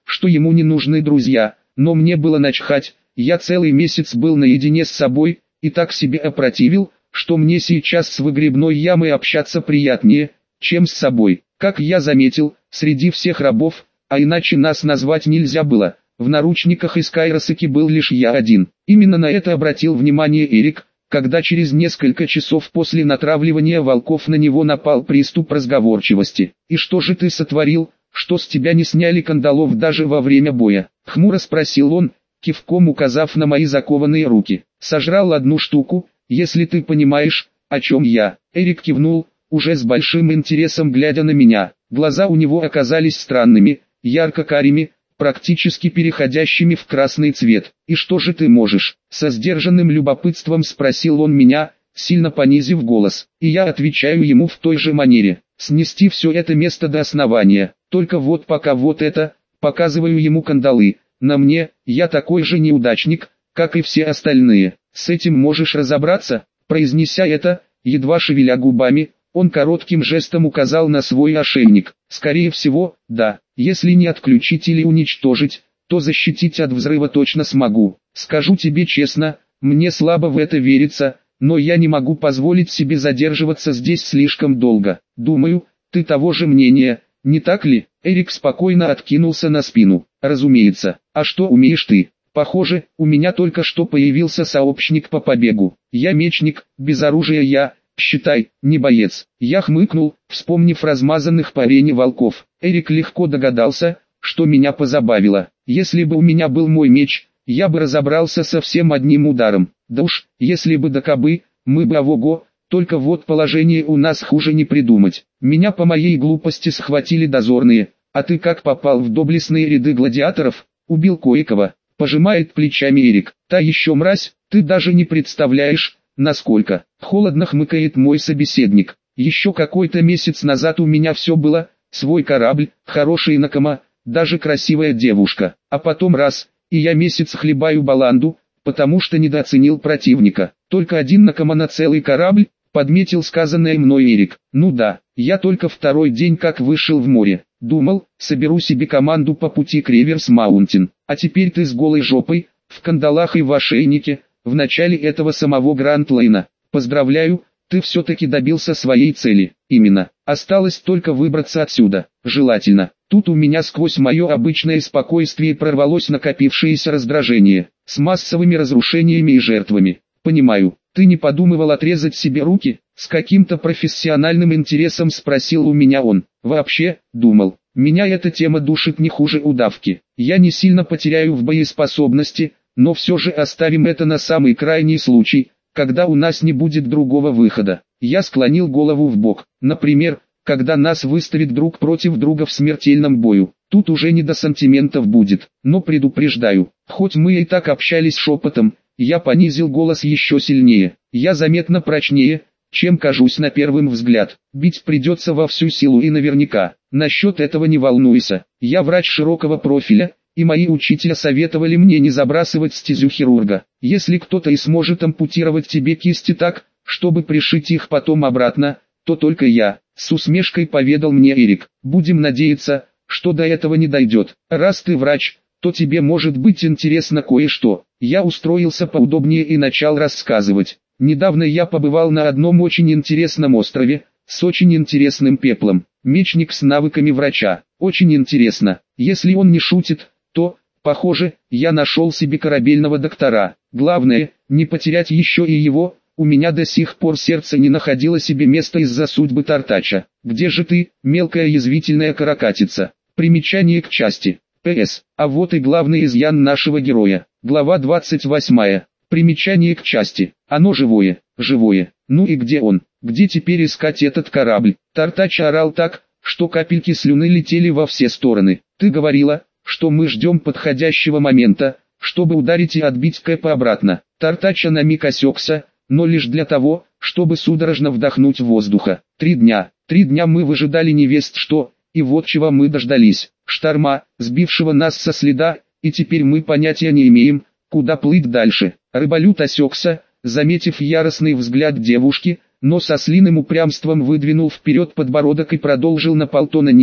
что ему не нужны друзья, но мне было начхать, я целый месяц был наедине с собой, и так себе опротивил, что мне сейчас с выгребной ямой общаться приятнее, чем с собой. Как я заметил, среди всех рабов, а иначе нас назвать нельзя было, в наручниках из Кайросаки был лишь я один. Именно на это обратил внимание Эрик, когда через несколько часов после натравливания волков на него напал приступ разговорчивости. «И что же ты сотворил, что с тебя не сняли кандалов даже во время боя?» — хмуро спросил он, кивком указав на мои закованные руки. «Сожрал одну штуку, если ты понимаешь, о чем я». Эрик кивнул, уже с большим интересом глядя на меня. Глаза у него оказались странными, ярко-карими, практически переходящими в красный цвет. «И что же ты можешь?» — со сдержанным любопытством спросил он меня, сильно понизив голос. И я отвечаю ему в той же манере: «Снести все это место до основания. Только вот пока вот это», показываю ему кандалы, «на мне, я такой же неудачник, как и все остальные. С этим можешь разобраться?» Произнеся это, едва шевеля губами, он коротким жестом указал на свой ошейник. «Скорее всего, да. Если не отключить или уничтожить, то защитить от взрыва точно смогу. Скажу тебе честно, мне слабо в это верится, но я не могу позволить себе задерживаться здесь слишком долго. Думаю, ты того же мнения, не так ли?» Эрик спокойно откинулся на спину. «Разумеется. А что умеешь ты?» «Похоже, у меня только что появился сообщник по побегу. Я мечник, без оружия я, считай, не боец». Я хмыкнул, вспомнив размазанных по арене волков. Эрик легко догадался, что меня позабавило. Если бы у меня был мой меч, я бы разобрался со всем одним ударом. Да уж, если бы да кабы, мы бы ого, только вот положение у нас хуже не придумать. Меня по моей глупости схватили дозорные. «А ты как попал в доблестные ряды гладиаторов?» «Убил кое-кого», — пожимает плечами Эрик. «Та еще мразь, ты даже не представляешь, насколько». Холодно хмыкает мой собеседник. «Еще какой-то месяц назад у меня все было, свой корабль, хороший накома, даже красивая девушка. А потом раз, и я месяц хлебаю баланду, потому что недооценил противника. Только один накома на целый корабль», подметил сказанное мной Эрик. «Ну да, я только второй день как вышел в море. Думал, соберу себе команду по пути к Реверс-Маунтин. А теперь ты с голой жопой, в кандалах и в ошейнике, в начале этого самого Гранд-Лейна. Поздравляю, ты все-таки добился своей цели. Именно. Осталось только выбраться отсюда. Желательно». Тут у меня сквозь мое обычное спокойствие прорвалось накопившееся раздражение. «С массовыми разрушениями и жертвами. Понимаю, ты не подумывал отрезать себе руки?» С каким-то профессиональным интересом спросил у меня он. «Вообще, думал, меня эта тема душит не хуже удавки. Я не сильно потеряю в боеспособности, но все же оставим это на самый крайний случай, когда у нас не будет другого выхода». Я склонил голову в бок. «Например, когда нас выставят друг против друга в смертельном бою. Тут уже не до сантиментов будет. Но предупреждаю, хоть мы и так общались шепотом, я понизил голос еще сильнее. Я заметно прочнее, чем кажусь на первый взгляд. Бить придется во всю силу и наверняка. Насчет этого не волнуйся. Я врач широкого профиля, и мои учителя советовали мне не забрасывать стезю хирурга. Если кто-то и сможет ампутировать тебе кисти так, чтобы пришить их потом обратно, то только я», — с усмешкой поведал мне Эрик. «Будем надеяться, что до этого не дойдет. Раз ты врач, то тебе может быть интересно кое-что». Я устроился поудобнее и начал рассказывать. Недавно я побывал на одном очень интересном острове, с очень интересным пеплом. Мечник с навыками врача. Очень интересно. Если он не шутит, то, похоже, я нашел себе корабельного доктора. Главное, не потерять еще и его. У меня до сих пор сердце не находило себе места из-за судьбы Тартача. «Где же ты, мелкая язвительная каракатица?» Примечание к части. П С. А вот и главный изъян нашего героя. Глава двадцать восьмая. Примечание к части. Оно живое, живое. Ну и где он? Где теперь искать этот корабль? Тартач орал так, что капельки слюны летели во все стороны. «Ты говорила, что мы ждем подходящего момента, чтобы ударить и отбить Кэпа обратно». Тартач на миг осекся, но лишь для того, чтобы судорожно вдохнуть воздуха. Три дня. Три дня мы выжидали невесть что, и вот чего мы дождались. Шторма, сбившего нас со следа, и теперь мы понятия не имеем, куда плыть дальше. Рыболют осекся, заметив яростный взгляд девушки, но со слиным упрямством выдвинул вперед подбородок и продолжил на полтона ниже,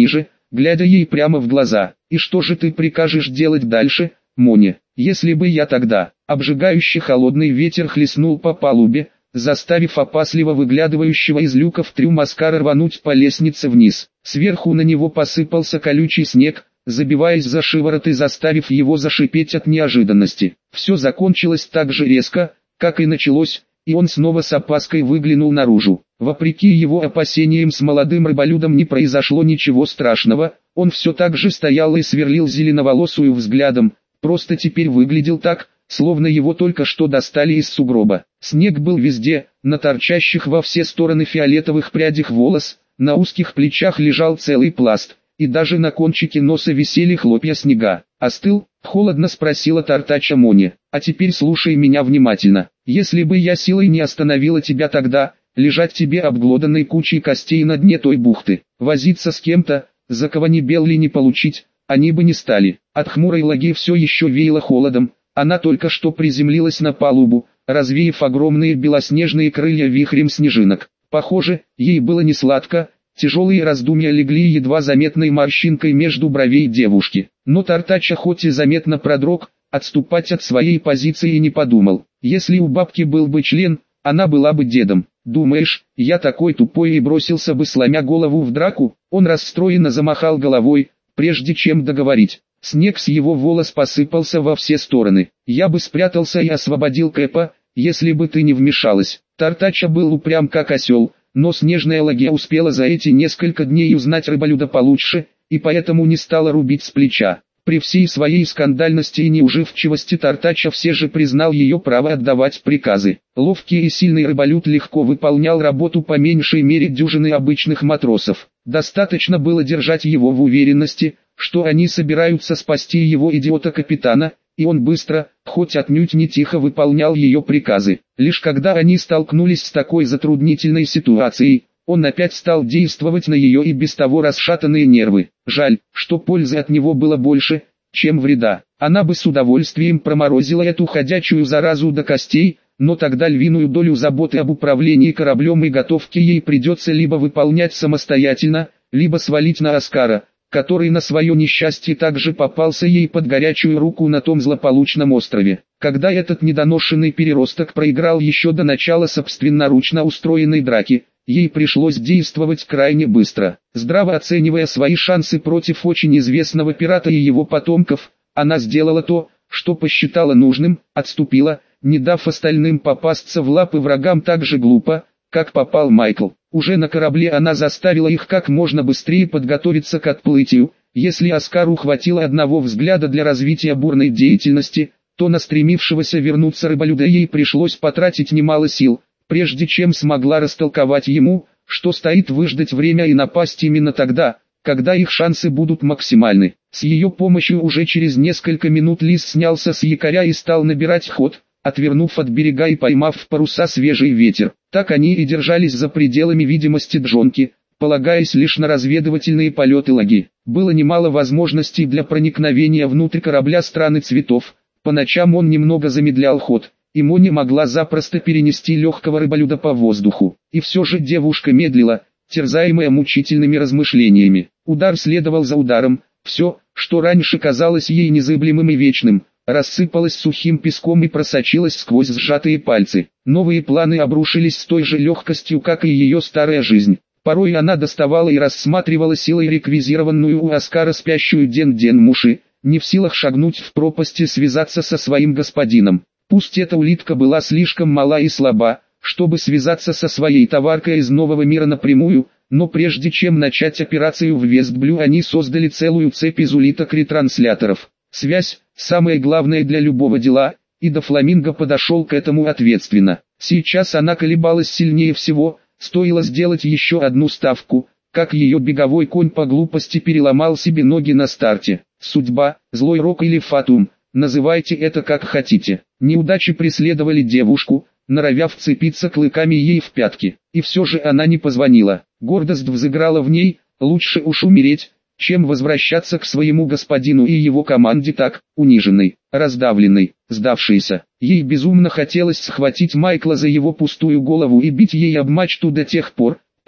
глядя ей прямо в глаза. «И что же ты прикажешь делать дальше, Мони? Если бы я тогда...» Обжигающий холодный ветер хлестнул по палубе, заставив опасливо выглядывающего из люка в трюм Оскара рвануть по лестнице вниз. Сверху на него посыпался колючий снег, забиваясь за шиворот и заставив его зашипеть от неожиданности. Все закончилось так же резко, как и началось, и он снова с опаской выглянул наружу. Вопреки его опасениям, с молодым рыболюдом не произошло ничего страшного, он все так же стоял и сверлил зеленоволосую взглядом, просто теперь выглядел так, словно его только что достали из сугроба. Снег был везде, на торчащих во все стороны фиолетовых прядях волос, на узких плечах лежал целый пласт, и даже на кончике носа висели хлопья снега. «Остыл?» — холодно спросила Тартача Мони. «А теперь слушай меня внимательно. Если бы я силой не остановила тебя тогда, лежать тебе обглоданной кучей костей на дне той бухты, возиться с кем-то, за кого ни бел ли не получить, они бы не стали». От хмурой лаги все еще веяло холодом. Она только что приземлилась на палубу, развеяв огромные белоснежные крылья вихрем снежинок. Похоже, ей было не сладко, тяжелые раздумья легли едва заметной морщинкой между бровей девушки. Но Тартача хоть и заметно продрог, отступать от своей позиции не подумал. Если у бабки был бы член, она была бы дедом. «Думаешь, я такой тупой и бросился бы сломя голову в драку?» Он расстроенно замахал головой, прежде чем договорить. Снег с его волос посыпался во все стороны. «Я бы спрятался и освободил Кэпа, если бы ты не вмешалась». Тартача был упрям как осел, но снежная лагия успела за эти несколько дней узнать рыболюда получше, и поэтому не стала рубить с плеча. При всей своей скандальности и неуживчивости Тартача все же признал ее право отдавать приказы. Ловкий и сильный рыболюд легко выполнял работу по меньшей мере дюжины обычных матросов. Достаточно было держать его в уверенности, что они собираются спасти его идиота-капитана, и он быстро, хоть отнюдь не тихо выполнял ее приказы. Лишь когда они столкнулись с такой затруднительной ситуацией, он опять стал действовать на ее и без того расшатанные нервы. Жаль, что пользы от него было больше, чем вреда. Она бы с удовольствием проморозила эту ходячую заразу до костей, но тогда львиную долю заботы об управлении кораблем и готовке ей придется либо выполнять самостоятельно, либо свалить на Оскара, который на свое несчастье также попался ей под горячую руку на том злополучном острове. Когда этот недоношенный переросток проиграл еще до начала собственноручно устроенной драки, ей пришлось действовать крайне быстро. Здраво оценивая свои шансы против очень известного пирата и его потомков, она сделала то, что посчитала нужным, отступила, не дав остальным попасться в лапы врагам так же глупо, как попал Майкл. Уже на корабле она заставила их как можно быстрее подготовиться к отплытию. Если Оскару хватило одного взгляда для развития бурной деятельности, то на стремившегося вернуться рыболюда ей пришлось потратить немало сил, прежде чем смогла растолковать ему, что стоит выждать время и напасть именно тогда, когда их шансы будут максимальны. С ее помощью уже через несколько минут Лис снялся с якоря и стал набирать ход, отвернув от берега и поймав в паруса свежий ветер. Так они и держались за пределами видимости джонки, полагаясь лишь на разведывательные полеты лаги. Было немало возможностей для проникновения внутрь корабля страны цветов. По ночам он немного замедлял ход, и Мони могла запросто перенести легкого рыболюда по воздуху. И все же девушка медлила, терзаемая мучительными размышлениями. Удар следовал за ударом, все, что раньше казалось ей незыблемым и вечным, рассыпалось сухим песком и просочилось сквозь сжатые пальцы. Новые планы обрушились с той же легкостью, как и ее старая жизнь. Порой она доставала и рассматривала силой реквизированную у Оскара спящую Ден-Ден Муши, не в силах шагнуть в пропасть и связаться со своим господином. Пусть эта улитка была слишком мала и слаба, чтобы связаться со своей товаркой из нового мира напрямую, но прежде чем начать операцию в Вестблю, они создали целую цепь из улиток-ретрансляторов. Связь – самое главное для любого дела, и Дофламинго подошел к этому ответственно. Сейчас она колебалась сильнее всего, стоило сделать еще одну ставку, как ее беговой конь по глупости переломал себе ноги на старте. Судьба, злой рок или фатум, называйте это как хотите. Неудачи преследовали девушку, норовя вцепиться клыками ей в пятки. И все же она не позвонила. Гордость взыграла в ней, лучше уж умереть, чем возвращаться к своему господину и его команде так, униженной, раздавленной, сдавшейся. Ей безумно хотелось схватить Майкла за его пустую голову и бить ей об мачту до тех пор,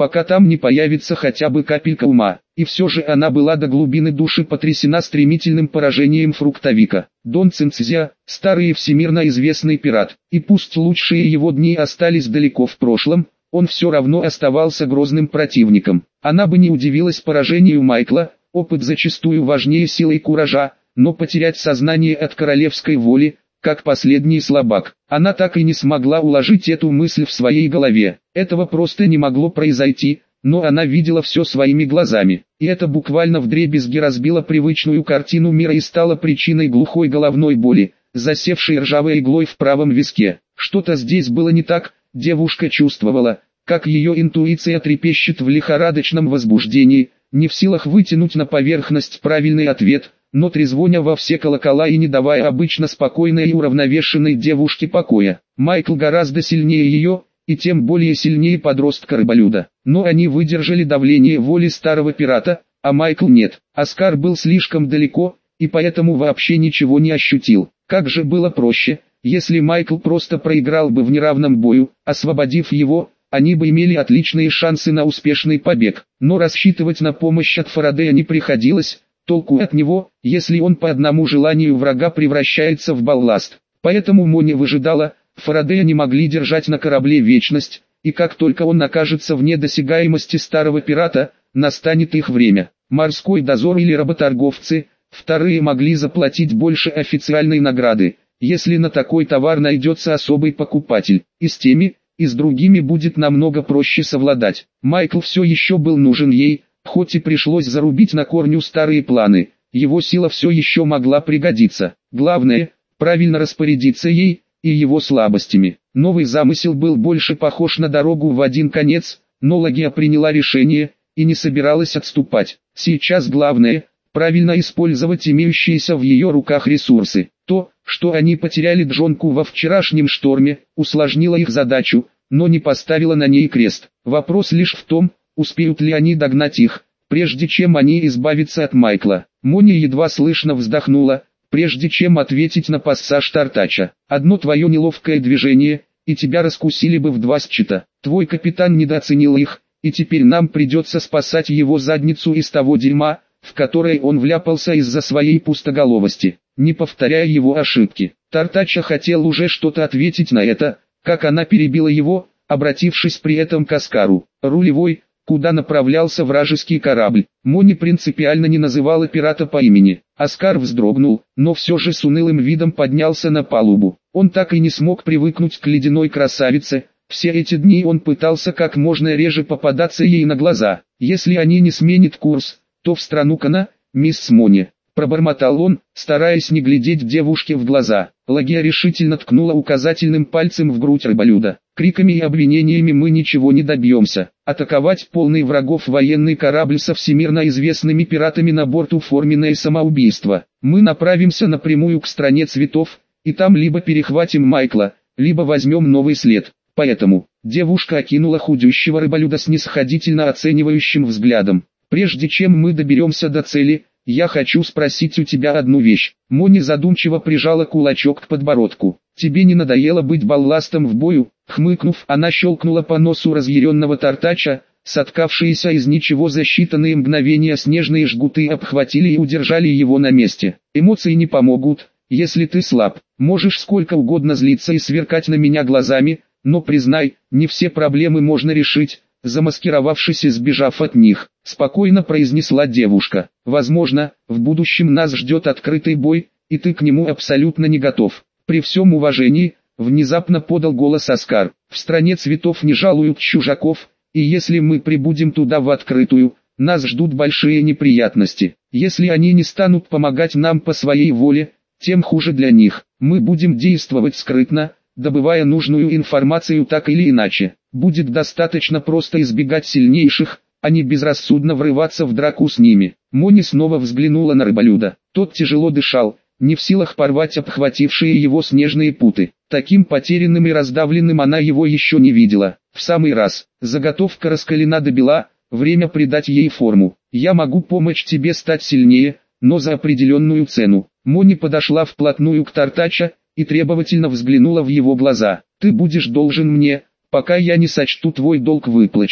пока там не появится хотя бы капелька ума. И все же она была до глубины души потрясена стремительным поражением фруктовика. Дон Цинцзя, старый и всемирно известный пират, и пусть лучшие его дни остались далеко в прошлом, он все равно оставался грозным противником. Она бы не удивилась поражению Майкла, опыт зачастую важнее силы и куража, но потерять сознание от королевской воли, как последний слабак, она так и не смогла уложить эту мысль в своей голове. Этого просто не могло произойти, но она видела все своими глазами, и это буквально вдребезги разбило привычную картину мира и стало причиной глухой головной боли, засевшей ржавой иглой в правом виске. Что-то здесь было не так, девушка чувствовала, как ее интуиция трепещет в лихорадочном возбуждении, не в силах вытянуть на поверхность правильный ответ, но трезвоня во все колокола и не давая обычно спокойной и уравновешенной девушке покоя. Майкл гораздо сильнее ее, и тем более сильнее подростка-рыболюда. Но они выдержали давление воли старого пирата, а Майкл нет. Оскар был слишком далеко, и поэтому вообще ничего не ощутил. Как же было проще, если Майкл просто проиграл бы в неравном бою, освободив его, они бы имели отличные шансы на успешный побег. Но рассчитывать на помощь от Фарадея не приходилось, толку от него, если он по одному желанию врага превращается в балласт. Поэтому Мони выжидала, Фарадея не могли держать на корабле вечность, и как только он окажется вне досягаемости старого пирата, настанет их время. Морской дозор или работорговцы, вторые могли заплатить больше официальной награды, если на такой товар найдется особый покупатель, и с теми, и с другими будет намного проще совладать. Майкл все еще был нужен ей, хоть и пришлось зарубить на корню старые планы, его сила все еще могла пригодиться. Главное, правильно распорядиться ей и его слабостями. Новый замысел был больше похож на дорогу в один конец, но Лагия приняла решение и не собиралась отступать. Сейчас главное – правильно использовать имеющиеся в ее руках ресурсы. То, что они потеряли Джонку во вчерашнем шторме, усложнило их задачу, но не поставило на ней крест. Вопрос лишь в том, успеют ли они догнать их, прежде чем они избавятся от Майкла. Мони едва слышно вздохнула, прежде чем ответить на пассаж Тартача. Одно твое неловкое движение, и тебя раскусили бы в два счета. Твой капитан недооценил их, и теперь нам придется спасать его задницу из того дерьма, в которое он вляпался из-за своей пустоголовости, не повторяя его ошибки. Тартача хотел уже что-то ответить на это, как она перебила его, обратившись при этом к Оскару. Рулевой, куда направлялся вражеский корабль. Мони принципиально не называла пирата по имени. Оскар вздрогнул, но все же с унылым видом поднялся на палубу. Он так и не смог привыкнуть к ледяной красавице. Все эти дни он пытался как можно реже попадаться ей на глаза. Если они не сменят курс, то в страну Кана, мисс Мони. Пробормотал он, стараясь не глядеть девушке в глаза. Лагия решительно ткнула указательным пальцем в грудь рыболюда. Криками и обвинениями мы ничего не добьемся. Атаковать полный врагов военный корабль со всемирно известными пиратами на борту форменное самоубийство. Мы направимся напрямую к стране цветов, и там либо перехватим Майкла, либо возьмем новый след. Поэтому, девушка окинула худющего рыболюда снисходительно оценивающим взглядом. Прежде чем мы доберемся до цели, я хочу спросить у тебя одну вещь. Мони задумчиво прижала кулачок к подбородку. Тебе не надоело быть балластом в бою? Хмыкнув, она щелкнула по носу разъяренного Тартача, соткавшиеся из ничего за считанные мгновения снежные жгуты обхватили и удержали его на месте. Эмоции не помогут, если ты слаб. Можешь сколько угодно злиться и сверкать на меня глазами, но признай, не все проблемы можно решить, замаскировавшись и сбежав от них, спокойно произнесла девушка. Возможно, в будущем нас ждет открытый бой, и ты к нему абсолютно не готов. При всем уважении, внезапно подал голос Оскар, в стране цветов не жалуют чужаков, и если мы прибудем туда в открытую, нас ждут большие неприятности. Если они не станут помогать нам по своей воле, тем хуже для них. Мы будем действовать скрытно, добывая нужную информацию так или иначе. Будет достаточно просто избегать сильнейших, а не безрассудно врываться в драку с ними. Мони снова взглянула на рыболюда. Тот тяжело дышал, не в силах порвать обхватившие его снежные путы. Таким потерянным и раздавленным она его еще не видела. В самый раз, заготовка раскалена до бела, время придать ей форму. Я могу помочь тебе стать сильнее, но за определенную цену. Мони подошла вплотную к Тартача и требовательно взглянула в его глаза. Ты будешь должен мне, пока я не сочту твой долг выплаченным.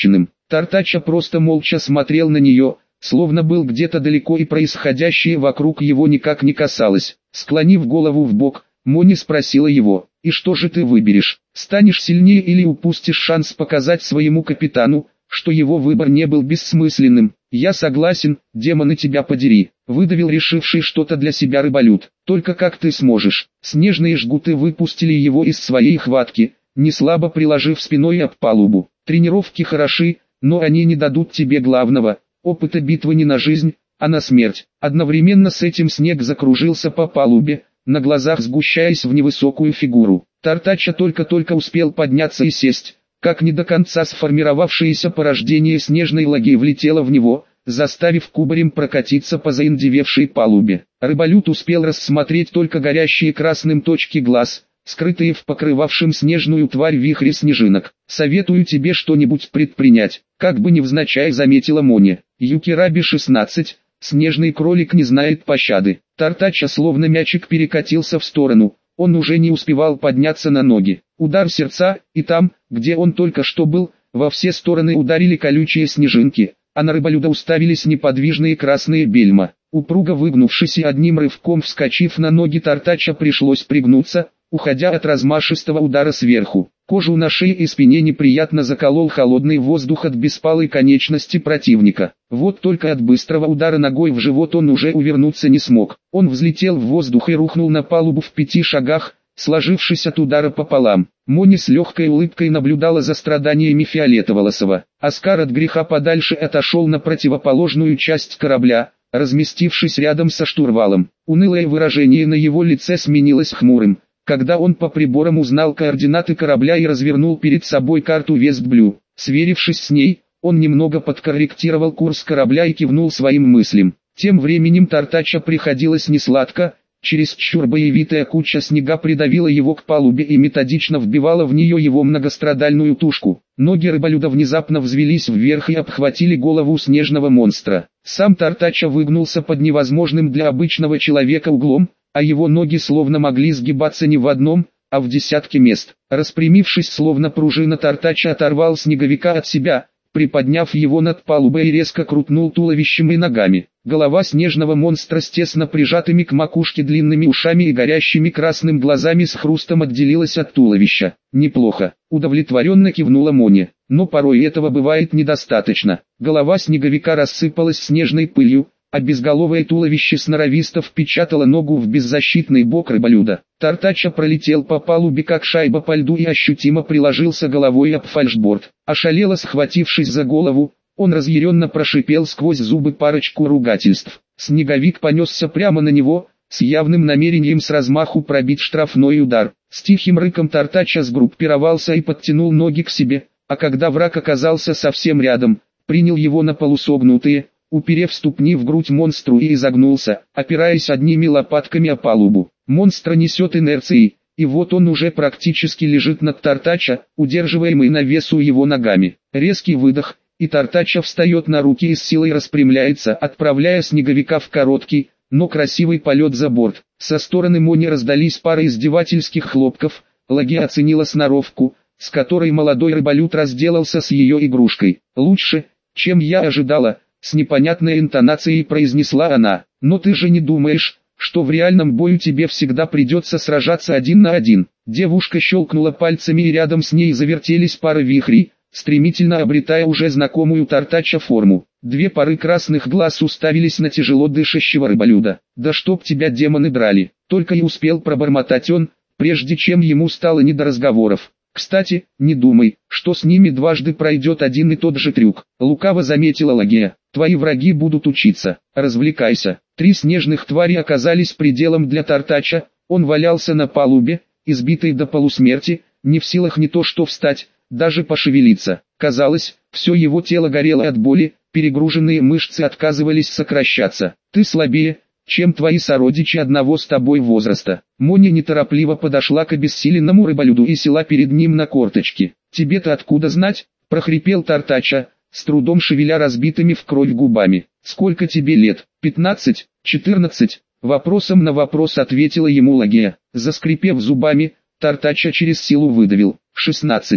Тартача просто молча смотрел на нее, словно был где-то далеко и происходящее вокруг его никак не касалось. Склонив голову в бок, Мони спросила его: «И что же ты выберешь? Станешь сильнее или упустишь шанс показать своему капитану, что его выбор не был бессмысленным?» «Я согласен, демоны тебя подери», — выдавил решивший что-то для себя рыболюд. «Только как ты сможешь?» Снежные жгуты выпустили его из своей хватки, неслабо приложив спиной об палубу. «Тренировки хороши, но они не дадут тебе главного — опыта битвы не на жизнь, а на смерть». Одновременно с этим снег закружился по палубе, на глазах сгущаясь в невысокую фигуру. Тартача только-только успел подняться и сесть, как не до конца сформировавшееся порождение снежной лаги влетело в него, заставив кубарем прокатиться по заиндевевшей палубе. Рыболюд успел рассмотреть только горящие красным точки глаз, скрытые в покрывавшем снежную тварь вихре снежинок. «Советую тебе что-нибудь предпринять», — как бы невзначай заметила Мони. Юкираби шестнадцать, снежный кролик не знает пощады. Тартача словно мячик перекатился в сторону, он уже не успевал подняться на ноги. Удар сердца, и там, где он только что был, во все стороны ударили колючие снежинки, а на рыболюда уставились неподвижные красные бельма. Упруго выгнувшись и одним рывком вскочив на ноги, Тартача пришлось пригнуться, уходя от размашистого удара сверху. Кожу на шее и спине неприятно заколол холодный воздух от беспалой конечности противника. Вот только от быстрого удара ногой в живот он уже увернуться не смог. Он взлетел в воздух и рухнул на палубу в пяти шагах, сложившись от удара пополам. Мони с легкой улыбкой наблюдала за страданиями Фиолетоволосого. Оскар от греха подальше отошел на противоположную часть корабля, разместившись рядом со штурвалом. Унылое выражение на его лице сменилось хмурым, когда он по приборам узнал координаты корабля и развернул перед собой карту Вестблю. Сверившись с ней, он немного подкорректировал курс корабля и кивнул своим мыслям. Тем временем Тартача приходилось несладко, чересчур боевитая куча снега придавила его к палубе и методично вбивала в нее его многострадальную тушку. Ноги рыболюда внезапно взвелись вверх и обхватили голову снежного монстра. Сам Тартача выгнулся под невозможным для обычного человека углом, а его ноги словно могли сгибаться не в одном, а в десятке мест. Распрямившись словно пружина, Тартача оторвал снеговика от себя, приподняв его над палубой и резко крутнул туловищем и ногами. Голова снежного монстра с тесно прижатыми к макушке длинными ушами и горящими красным глазами с хрустом отделилась от туловища. «Неплохо», — удовлетворенно кивнула Мони, — «но порой этого бывает недостаточно». Голова снеговика рассыпалась снежной пылью, а безголовое туловище сноровисто впечатало ногу в беззащитный бок рыболюда. Тартача пролетел по палубе как шайба по льду и ощутимо приложился головой об фальшборд. Ошалело схватившись за голову, он разъяренно прошипел сквозь зубы парочку ругательств. Снеговик понесся прямо на него, с явным намерением с размаху пробить штрафной удар. С тихим рыком Тартача сгруппировался и подтянул ноги к себе, а когда враг оказался совсем рядом, принял его на полусогнутые, уперев ступни в грудь монстру и изогнулся, опираясь одними лопатками о палубу. Монстра несет инерцией, и вот он уже практически лежит над Тартача, удерживаемый на весу его ногами. Резкий выдох, и Тартача встает на руки и с силой распрямляется, отправляя снеговика в короткий, но красивый полет за борт. Со стороны Мони раздались пары издевательских хлопков, Лаги оценила сноровку, с которой молодой рыболюд разделался с ее игрушкой. «Лучше, чем я ожидала», — с непонятной интонацией произнесла она. «Но ты же не думаешь, что в реальном бою тебе всегда придется сражаться один на один?» Девушка щелкнула пальцами и рядом с ней завертелись пары вихрей, стремительно обретая уже знакомую Тартача форму. Две пары красных глаз уставились на тяжело дышащего рыболюда. «Да чтоб тебя демоны драли!» Только и успел пробормотать он, прежде чем ему стало не до разговоров. «Кстати, не думай, что с ними дважды пройдет один и тот же трюк», — лукаво заметила Лагия. «Твои враги будут учиться, развлекайся». Три снежных твари оказались пределом для Тартача, он валялся на палубе, избитый до полусмерти, не в силах не то что встать, даже пошевелиться. Казалось, все его тело горело от боли, перегруженные мышцы отказывались сокращаться. «Ты слабее, чем твои сородичи одного с тобой возраста». Мони неторопливо подошла к обессиленному рыболюду и села перед ним на корточки. «Тебе-то откуда знать?» — прохрипел Тартача, с трудом шевеля разбитыми в кровь губами. «Сколько тебе лет?» «Пятнадцать, четырнадцать?» Вопросом на вопрос ответила ему Лагия. Заскрипев зубами, Тартача через силу выдавил. «Шестнадцать».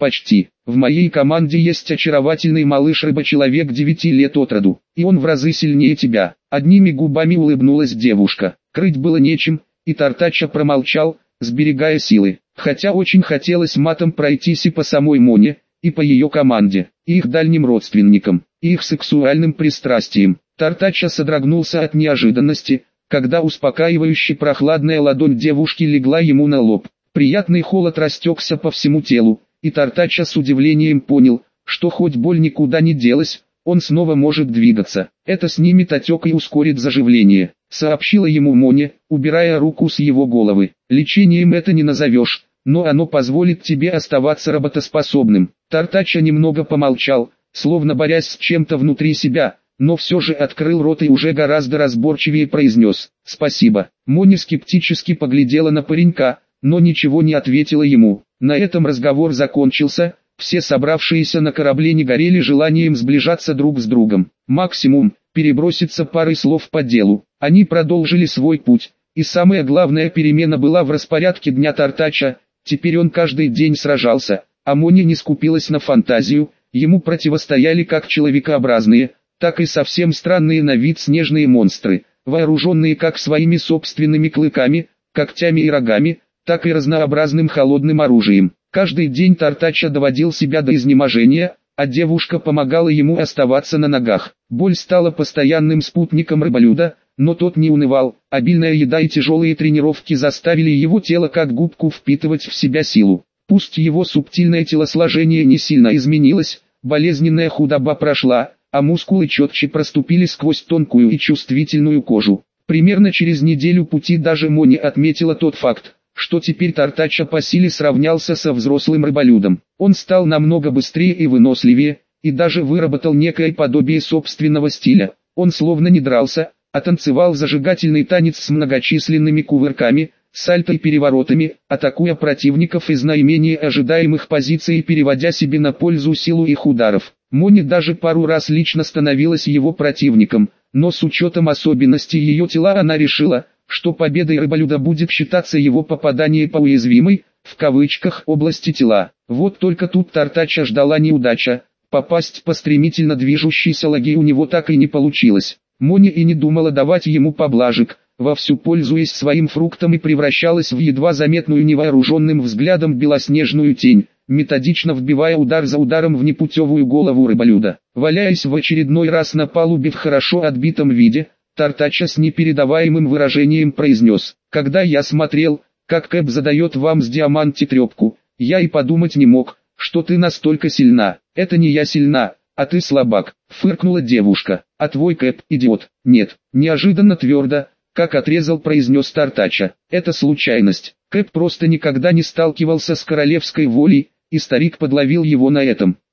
Почти. В моей команде есть очаровательный малыш-рыба-человек девяти лет от роду, и он в разы сильнее тебя. Одними губами улыбнулась девушка. Крыть было нечем, и Тартача промолчал, сберегая силы. Хотя очень хотелось матом пройтись и по самой Моне, и по ее команде, и их дальним родственникам, и их сексуальным пристрастиям. Тартача содрогнулся от неожиданности, когда успокаивающе прохладная ладонь девушки легла ему на лоб. Приятный холод растекся по всему телу, и Тартача с удивлением понял, что хоть боль никуда не делась, он снова может двигаться. Это снимет отек и ускорит заживление, сообщила ему Моня, убирая руку с его головы. Лечением это не назовешь, но оно позволит тебе оставаться работоспособным. Тартача немного помолчал, словно борясь с чем-то внутри себя, но все же открыл рот и уже гораздо разборчивее произнес «Спасибо». Моня скептически поглядела на паренька, но ничего не ответила ему. На этом разговор закончился, все собравшиеся на корабле не горели желанием сближаться друг с другом. Максимум, переброситься парой слов по делу. Они продолжили свой путь, и самая главная перемена была в распорядке дня Тартача. Теперь он каждый день сражался, а Моня не скупилась на фантазию, ему противостояли как человекообразные, так и совсем странные на вид снежные монстры, вооруженные как своими собственными клыками, когтями и рогами, так и разнообразным холодным оружием. Каждый день Тартача доводил себя до изнеможения, а девушка помогала ему оставаться на ногах. Боль стала постоянным спутником рыболюда, но тот не унывал. Обильная еда и тяжелые тренировки заставили его тело как губку впитывать в себя силу. Пусть его субтильное телосложение не сильно изменилось, болезненная худоба прошла, а мускулы четче проступили сквозь тонкую и чувствительную кожу. Примерно через неделю пути даже Моня отметила тот факт, что теперь Тартача по силе сравнялся со взрослым рыболюдом. Он стал намного быстрее и выносливее, и даже выработал некое подобие собственного стиля. Он словно не дрался, а танцевал зажигательный танец с многочисленными кувырками, сальто и переворотами, атакуя противников из наименее ожидаемых позиций и переводя себе на пользу силу их ударов. Моня даже пару раз лично становилась его противником, но с учетом особенностей ее тела она решила, что победой рыболюда будет считаться его попадание по уязвимой, в кавычках, области тела. Вот только тут Тартача ждала неудача, попасть по стремительно движущейся лаге у него так и не получилось. Моня и не думала давать ему поблажек, вовсю пользуясь своим фруктом и превращалась в едва заметную невооруженным взглядом белоснежную тень, методично вбивая удар за ударом в непутевую голову рыболюда. Валяясь в очередной раз на палубе в хорошо отбитом виде, Тартача с непередаваемым выражением произнес: «Когда я смотрел, как Кэп задает вам с Диаманти трепку, я и подумать не мог, что ты настолько сильна. Это не я сильна, а ты слабак», — фыркнула девушка. «А твой Кэп идиот». «Нет», — неожиданно твердо, как отрезал, произнес Тартача. «Это случайность. Кэп просто никогда не сталкивался с королевской волей, и старик подловил его на этом».